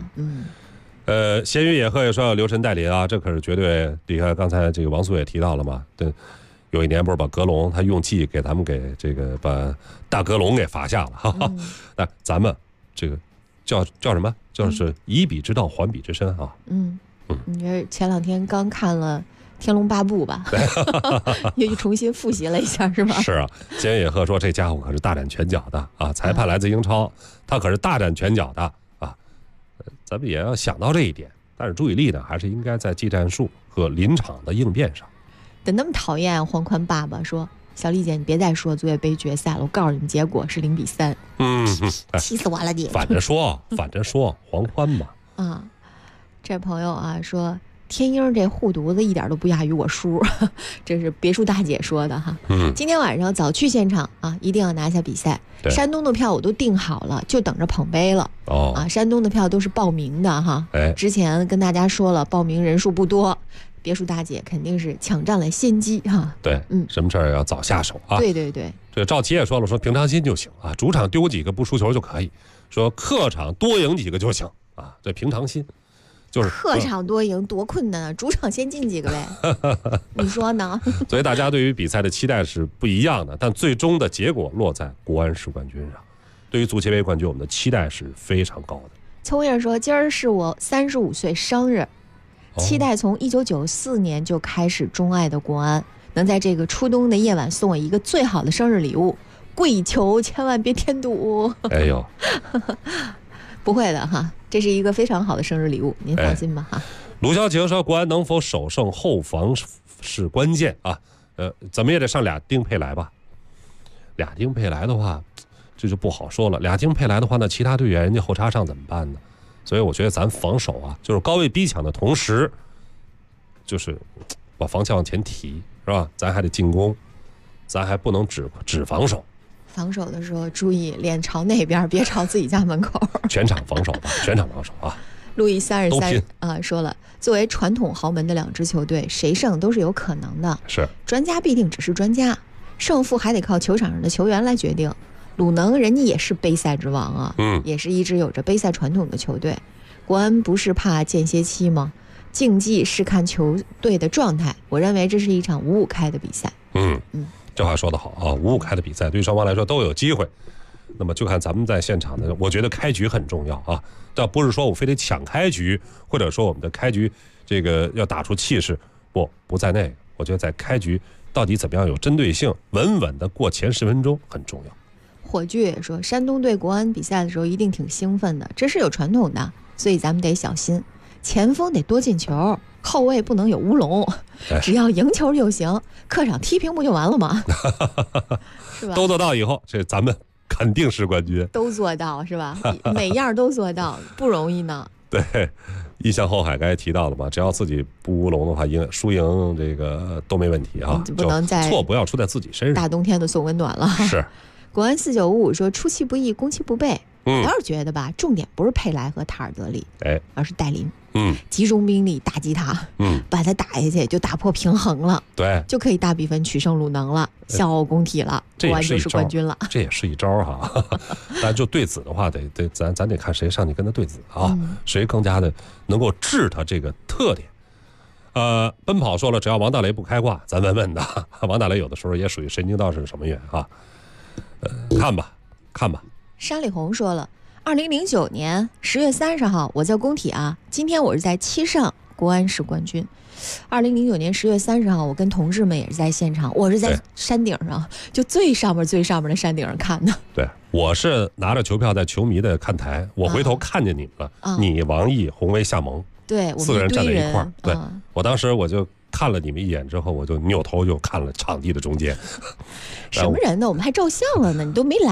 闲鱼野鹤也说要留神戴林啊，这可是绝对。你看刚才这个王素也提到了嘛，对，有一年不是把格隆他用计给咱们给这个把大格隆给罚下了，哈哈。那咱们这个叫什么？叫是以彼之道还彼之身啊。 你这前两天刚看了《天龙八部》吧？又重新复习了一下，是吧？ 是啊，闲鱼野鹤说这家伙可是大展拳脚的啊，裁判来自英超，他可是大展拳脚的啊。咱们也要想到这一点，但是注意力呢，还是应该在技战术和临场的应变上。 得那么讨厌，黄宽爸爸说：“小丽姐，你别再说足协杯决赛了，我告诉你们结果是0-3。”气死我了你！ 反着说，黄宽嘛。 啊，这朋友啊说，天鹰这护犊子一点都不亚于我叔，这是别墅大姐说的哈。今天晚上早去现场啊，一定要拿下比赛。山东的票我都订好了，就等着捧杯了。山东的票都是报名的哈。之前跟大家说了，报名人数不多。别墅大姐肯定是抢占了先机哈。 对，什么事儿要早下手啊？ 对。 这赵琦也说了，说平常心就行啊，主场丢几个不输球就可以，说客场多赢几个就行啊，这平常心。就是客场多赢多困难啊，主场先进几个呗，你说呢？ 所以大家对于比赛的期待是不一样的，但最终的结果落在国安世冠军上。对于足协杯冠军，我们的期待是非常高的。 秋叶说，今儿是我35岁生日。期待从1994年就开始钟爱的国安，能在这个初冬的夜晚送我一个最好的生日礼物，跪求千万别添堵。 哎呦， 不会的哈，这是一个非常好的生日礼物，您放心吧哈。 卢晓晴说，国安能否首胜后防是关键啊，怎么也得上俩丁佩莱吧。俩丁佩莱的话，这就不好说了。俩丁佩莱的话呢，其他队员人家后插上怎么办呢？所以我觉得咱防守啊，就是高位逼抢的同时，就是把防线往前提，是吧？咱还得进攻，咱还不能只防守。 防守的时候注意脸朝那边，别朝自己家门口。 全场防守吧，全场防守啊！ 路易33啊说了，作为传统豪门的两支球队，谁胜都是有可能的。 是， 专家必定只是专家，胜负还得靠球场上的球员来决定。鲁能人家也是杯赛之王啊，也是一支有着杯赛传统的球队。国安不是怕间歇期吗？竞技是看球队的状态，我认为这是一场5-5开的比赛。 这话说得好啊，5-5开的比赛对于双方来说都有机会。那么就看咱们在现场的，我觉得开局很重要啊，倒不是说我非得抢开局，或者说我们的开局这个要打出气势，不在那个。我觉得在开局到底怎么样有针对性，稳稳的过前10分钟很重要。 火炬也说，山东对国安比赛的时候一定挺兴奋的，这是有传统的，所以咱们得小心，前锋得多进球，后卫不能有乌龙，只要赢球就行，客场踢平不就完了吗？是吧？ 都做到以后，这咱们肯定是冠军。 都做到是吧？每样都做到，不容易呢。 对，一向后海刚才提到了嘛，只要自己不乌龙的话，输赢这个都没问题啊。 不能在错不要出在自己身上。 大冬天的送温暖了。 是。 国安4955说，出其不意，攻其不备。我倒是觉得吧，重点不是佩莱和塔尔德里，而是戴林。集中兵力打击他，把他打下去就打破平衡了， 对， 就可以大比分取胜鲁能了，笑傲工体了，国安就是冠军了。 这也是一招哈。但就对子的话，咱得看谁上去跟他对子啊，谁更加的能够治他这个特点。奔跑说了，只要王大雷不开挂，咱稳稳的。王大雷有的时候也属于神经道士什么远啊？看吧。 山里红说了，2009年10月30号，我在工体啊，今天我是在7上，国安是冠军。2009年10月30号，我跟同志们也是在现场，我是在山顶上，就最上面的山顶上看的。 对，我是拿着球票在球迷的看台，我回头看见你们了，你、王毅、洪威、夏萌， 对 ，4个人站在一块儿。对，我当时我就看了你们一眼之后，我就扭头就看了场地的中间。 什么人呢？我们还照相了呢，你都没来。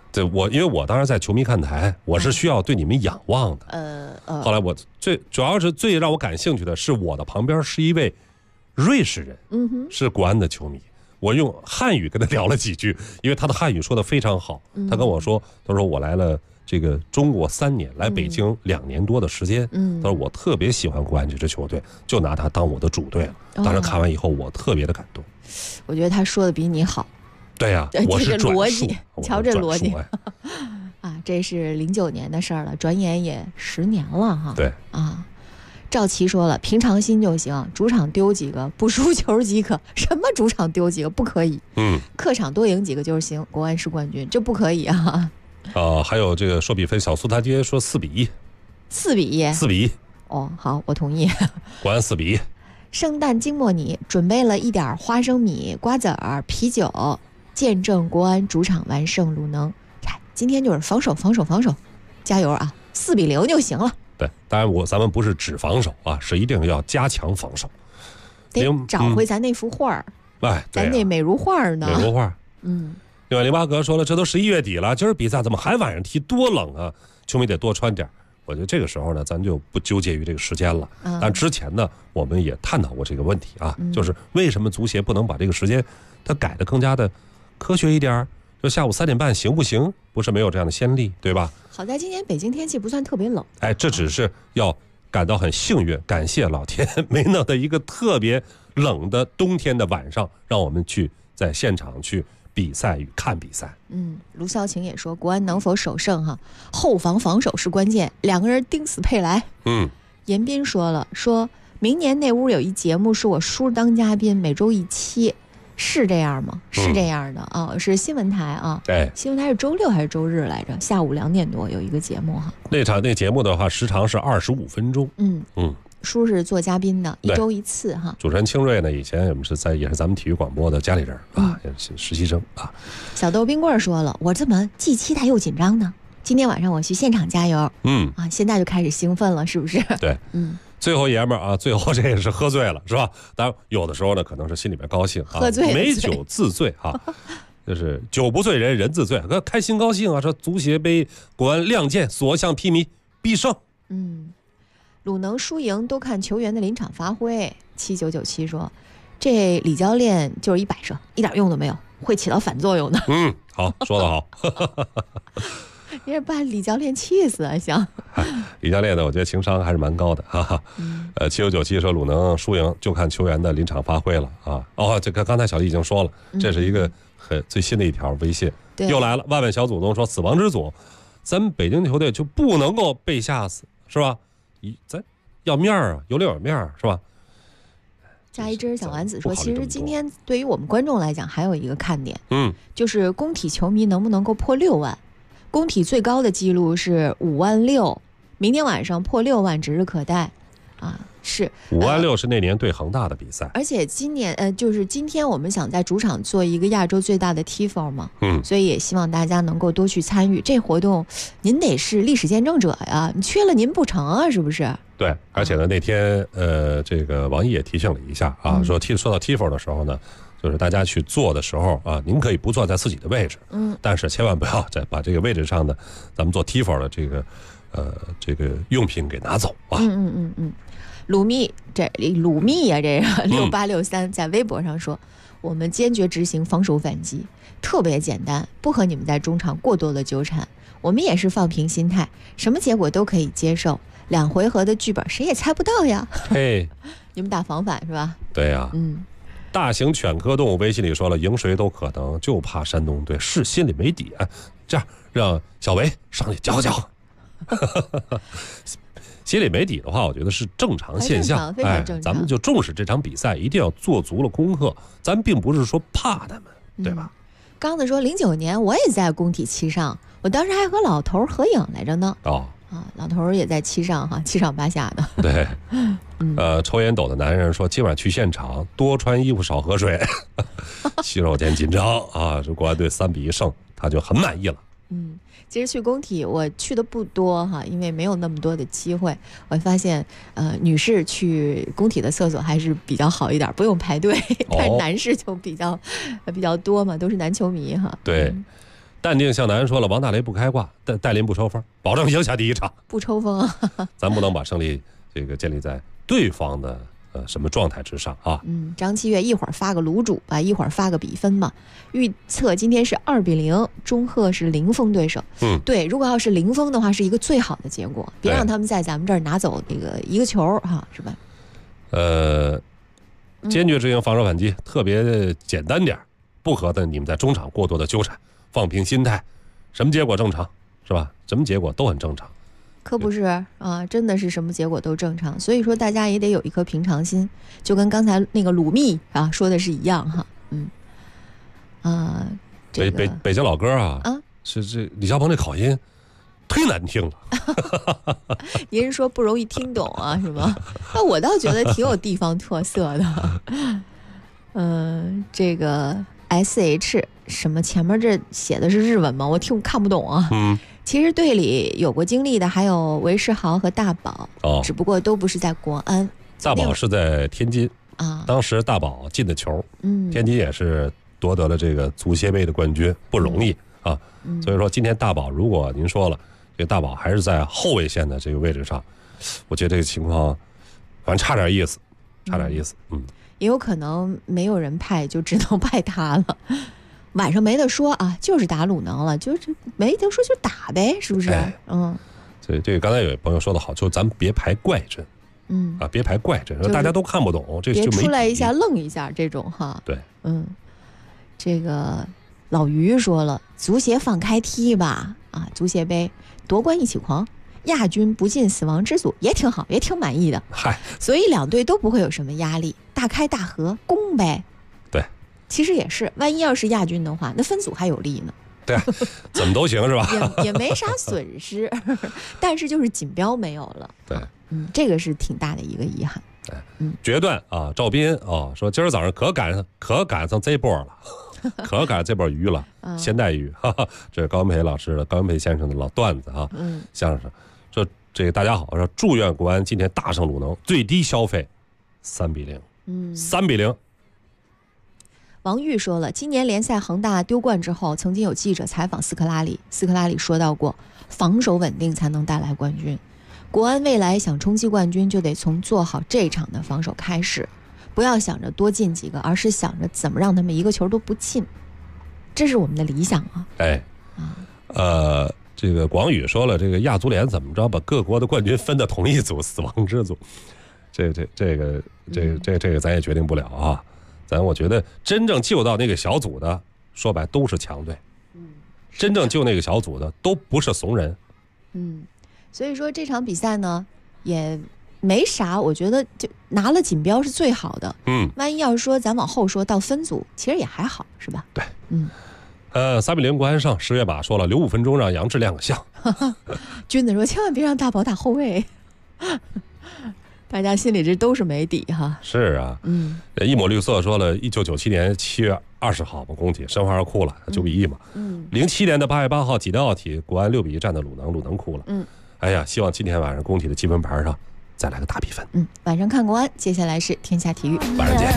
对，因为我当时在球迷看台，我是需要对你们仰望的。后来我主要是最让我感兴趣的是，我的旁边是一位瑞士人，是国安的球迷。我用汉语跟他聊了几句，因为他的汉语说得非常好。他跟我说，他说我来了这个中国3年，来北京2年多的时间。他说我特别喜欢国安这支球队，就拿他当我的主队了。当时看完以后，我特别的感动。 我觉得他说的比你好。 对呀，我是逻辑，瞧这逻辑啊！ 这是09年的事儿了，转眼也10年了哈。 对啊，赵琦说了，平常心就行，主场丢几个不输球即可。什么主场丢几个不可以？客场多赢几个就是行。国安是冠军，这不可以啊！ 还有这个说比分，小苏他爹说4-1。4-1。 哦，好，我同意。 国安4-1。 圣诞金莫尼准备了一点花生米、瓜子儿、啤酒。见证国安主场完胜鲁能，今天就是防守，加油啊！4-0就行了。 对，当然咱们不是只防守啊，是一定要加强防守， 得找回咱那幅画儿。咱那美如画呢？ 美如画。另外08哥说了，这都11月底了，今儿比赛怎么还晚上踢？多冷啊！球迷得多穿点。我觉得这个时候呢，咱就不纠结于这个时间了。但之前呢，我们也探讨过这个问题啊，就是为什么足协不能把这个时间它改得更加的科学一点，就下午3点半行不行？不是没有这样的先例，对吧？ 好在今年北京天气不算特别冷。 这只是要感到很幸运，感谢老天没弄的一个特别冷的冬天的晚上，让我们去在现场去比赛与看比赛。 卢潇晴也说，国安能否首胜后防防守是关键，2个人盯死佩莱。严斌说了，说明年那屋有一节目是我叔当嘉宾，每周1期。是这样吗？是这样的啊，是新闻台啊。 对， 新闻台是周6还是周日来着？下午2点多有一个节目哈。 那节目的话，时长是25分钟。 叔是做嘉宾的，1周1次哈。 主持人清瑞呢，以前我们也是咱们体育广播的家里人啊，也是实习生啊。 小豆冰棍说了，我怎么既期待又紧张呢？今天晚上我去现场加油。现在就开始兴奋了，是不是？ 对，最后爷们儿啊，最后这也是喝醉了，是吧？当然有的时候呢，可能是心里面高兴啊， 喝醉美酒自醉啊，就是酒不醉人人自醉，开心高兴啊！说足协杯国安亮剑，所向披靡，必胜。 鲁能输赢都看球员的临场发挥。7997说，这李教练就是一摆设，一点用都没有，会起到反作用的。 好，说得好。 你是把李教练气死啊！行， 李教练呢，我觉得情商还是蛮高的，哈哈。7997说鲁能输赢就看球员的临场发挥了啊。这个刚才小丽已经说了，这是一个最新的一条微信，又来了。万万小祖宗说死亡之组，咱们北京球队就不能够被吓死，是吧？咱要面儿啊，有脸有面儿，是吧？ 加一只小丸子说，其实今天对于我们观众来讲，还有一个看点，就是工体球迷能不能够破6万。工体最高的记录是5万6，明天晚上破6万指日可待啊！是 5万6是那年对恒大的比赛， 而且今年就是今天我们想在主场做一个亚洲最大的 TIFO 嘛，所以也希望大家能够多去参与这活动。您得是历史见证者呀，你缺了您不成啊，是不是？ 对，而且呢，那天这个王毅也提醒了一下啊，说到 TIFO 的时候呢。就是大家去坐的时候啊，您可以不坐在自己的位置，但是千万不要再把这个位置上的咱们做 TIFO 的这个用品给拿走啊。 鲁密呀，这个6863在微博上说，我们坚决执行防守反击，特别简单，不和你们在中场过多的纠缠，我们也是放平心态，什么结果都可以接受，2回合的剧本谁也猜不到呀。 嘿， 你们打防反是吧？ 对呀。大型犬科动物微信里说了，赢谁都可能，就怕山东队是心里没底啊。这样让小维上去搅搅。心里没底的话，我觉得是正常现象， 非常正常。 咱们就重视这场比赛，一定要做足了功课。咱并不是说怕他们，对吧？ 刚子说09年我也在工体7上，我当时还和老头合影来着呢。老头也在7上哈，7上8下的。 对，抽烟斗的男人说，今晚去现场，多穿衣服，少喝水。洗手间紧张啊！这国安队3-1胜，他就很满意了。 其实去工体我去的不多哈，因为没有那么多的机会。我发现女士去工体的厕所还是比较好一点，不用排队。但是男士就比较多嘛，都是男球迷哈。 对。 淡定向南说了，王大雷不开挂，戴林不抽风，保证赢下第一场。 不抽风啊！ 咱不能把胜利这个建立在对方的什么状态之上啊。 张七月一会儿发个卤煮吧，一会儿发个比分吧。预测今天是2-0，中赫是零封对手。对，如果要是零封的话，是一个最好的结果，别让他们在咱们这儿拿走那个一个球哈，是吧？ 坚决执行防守反击，特别简单点，不和的你们在中场过多的纠缠，放平心态，什么结果正常是吧？什么结果都很正常。 可不是啊，真的是什么结果都正常。所以说大家也得有一颗平常心，就跟刚才那个鲁密啊说的是一样哈。 北京老歌啊，是这李小鹏这口音忒难听了。 您说不容易听懂啊，是吗？那我倒觉得挺有地方特色的。这个 SH 什么前面这写的是日文吗？我看不懂啊。其实队里有过经历的还有韦世豪和大宝，只不过都不是在国安。 大宝是在天津啊，当时大宝进的球，天津也是夺得了这个足协杯的冠军，不容易啊。所以说今天大宝，如果您说了，这个大宝还是在后卫线的这个位置上，我觉得这个情况反正差点意思。 也有可能没有人派，就只能派他了。晚上没得说啊，就是打鲁能了，就是没得说就打呗，是不是？ 所以这个刚才有朋友说的好，就咱们别排怪阵，别排怪阵，大家都看不懂，这就没别出来一下愣一下这种哈。 对， 这个老于说了，足协放开踢吧，足协杯夺冠一起狂，亚军不进死亡之组也挺好，也挺满意的。所以两队都不会有什么压力，大开大合，攻呗。 对， 其实也是，万一要是亚军的话，那分组还有利呢。 对，怎么都行是吧？ 也没啥损失，但是就是锦标没有了。 对， 这个是挺大的一个遗憾。 决断啊，赵斌说今儿早上可赶上这波了。可赶上这波鱼了，现代鱼，这是高文培老师的高文培先生的老段子啊，相声说这个大家好，说祝愿国安今天大胜鲁能，最低消费3-0，3-0。 王玉说了，今年联赛恒大丢冠之后，曾经有记者采访斯科拉里说到过，防守稳定才能带来冠军。国安未来想冲击冠军，就得从做好这场的防守开始。不要想着多进几个，而是想着怎么让他们一个球都不进，这是我们的理想啊！ 这个广宇说了，这个亚足联怎么着把各国的冠军分到同一组死亡之组，这个咱也决定不了啊！我觉得真正救到那个小组的，说白都是强队，真正救那个小组的都不是怂人。 所以说这场比赛呢，也没啥，我觉得就拿了锦标是最好的。万一要是说咱往后说到分组，其实也还好，是吧？ 对，3-0国安胜。10月把说了，留5分钟让杨志亮个相。 君子说千万别让大宝打后卫。大家心里这都是没底哈。 是啊，一抹绿色说了，1997年7月20号嘛，工体申花哭了，9比1嘛。07年的8月8号济南奥体，国安6比1战的鲁能哭了。哎呀，希望今天晚上工体的积分牌上再来个大比分。 晚上看国安，接下来是天下体育， 晚上见。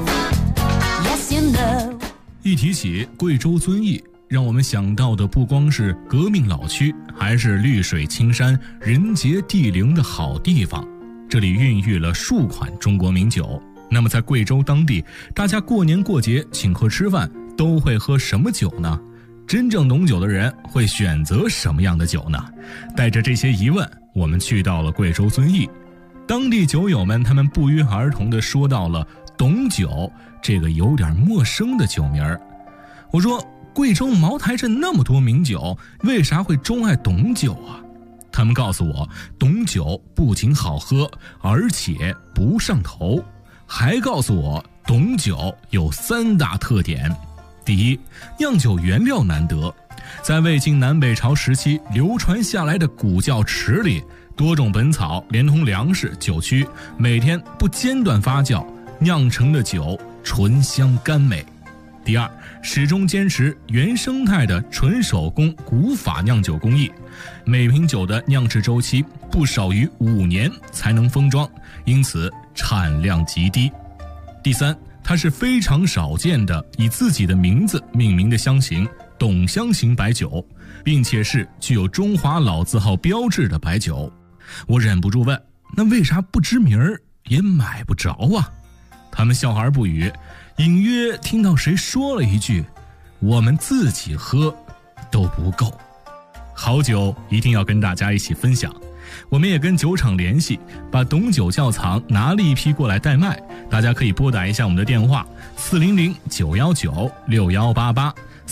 一提起贵州遵义，让我们想到的不光是革命老区，还是绿水青山、人杰地灵的好地方。这里孕育了数款中国名酒。那么在贵州当地，大家过年过节请客吃饭都会喝什么酒呢？真正懂酒的人会选择什么样的酒呢？带着这些疑问，我们去到了贵州遵义。当地酒友们他们不约而同地说到了董酒这个有点陌生的酒名儿。我说，贵州茅台镇那么多名酒，为啥会钟爱董酒啊？他们告诉我，董酒不仅好喝，而且不上头，还告诉我董酒有3大特点。第一，酿酒原料难得，在魏晋南北朝时期流传下来的古窖池里，多种本草连同粮食、酒曲，每天不间断发酵，酿成的酒醇香甘美。第二，始终坚持原生态的纯手工古法酿酒工艺，每瓶酒的酿制周期不少于5年才能封装，因此产量极低。第三，它是非常少见的以自己的名字命名的香型， 董香型白酒，并且是具有中华老字号标志的白酒。我忍不住问，那为啥不知名儿也买不着啊？他们笑而不语，隐约听到谁说了一句，我们自己喝都不够。好酒一定要跟大家一起分享，我们也跟酒厂联系，把董酒窖藏拿了一批过来代卖，大家可以拨打一下我们的电话400-919-6188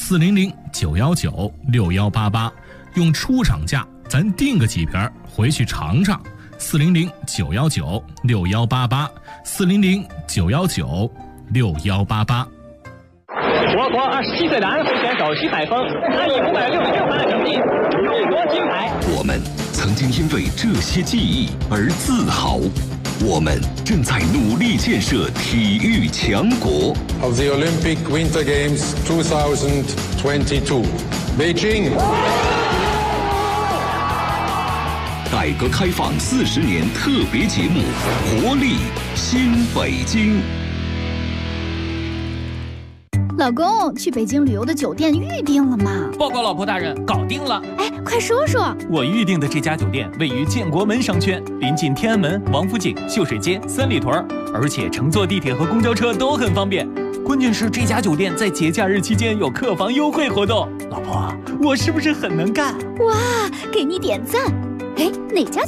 400-919-6188，用出厂价咱订个几瓶回去尝尝。400-919-6188 400-919-6188。 我国27岁的安徽选手徐海峰，他以566分的成绩荣夺金牌。 我们曾经因为这些记忆而自豪，我们正在努力建设体育强国。 Of the Olympic Winter Games 2022, Beijing。 改革开放40年特别节目，活力新北京。 老公，去北京旅游的酒店预定了吗？ 报告老婆大人，搞定了。 哎，快说说。 我预定的这家酒店位于建国门商圈，临近天安门、王府井、秀水街、三里屯，而且乘坐地铁和公交车都很方便。关键是这家酒店在节假日期间有客房优惠活动。老婆，我是不是很能干？ 哇，给你点赞。哎，哪家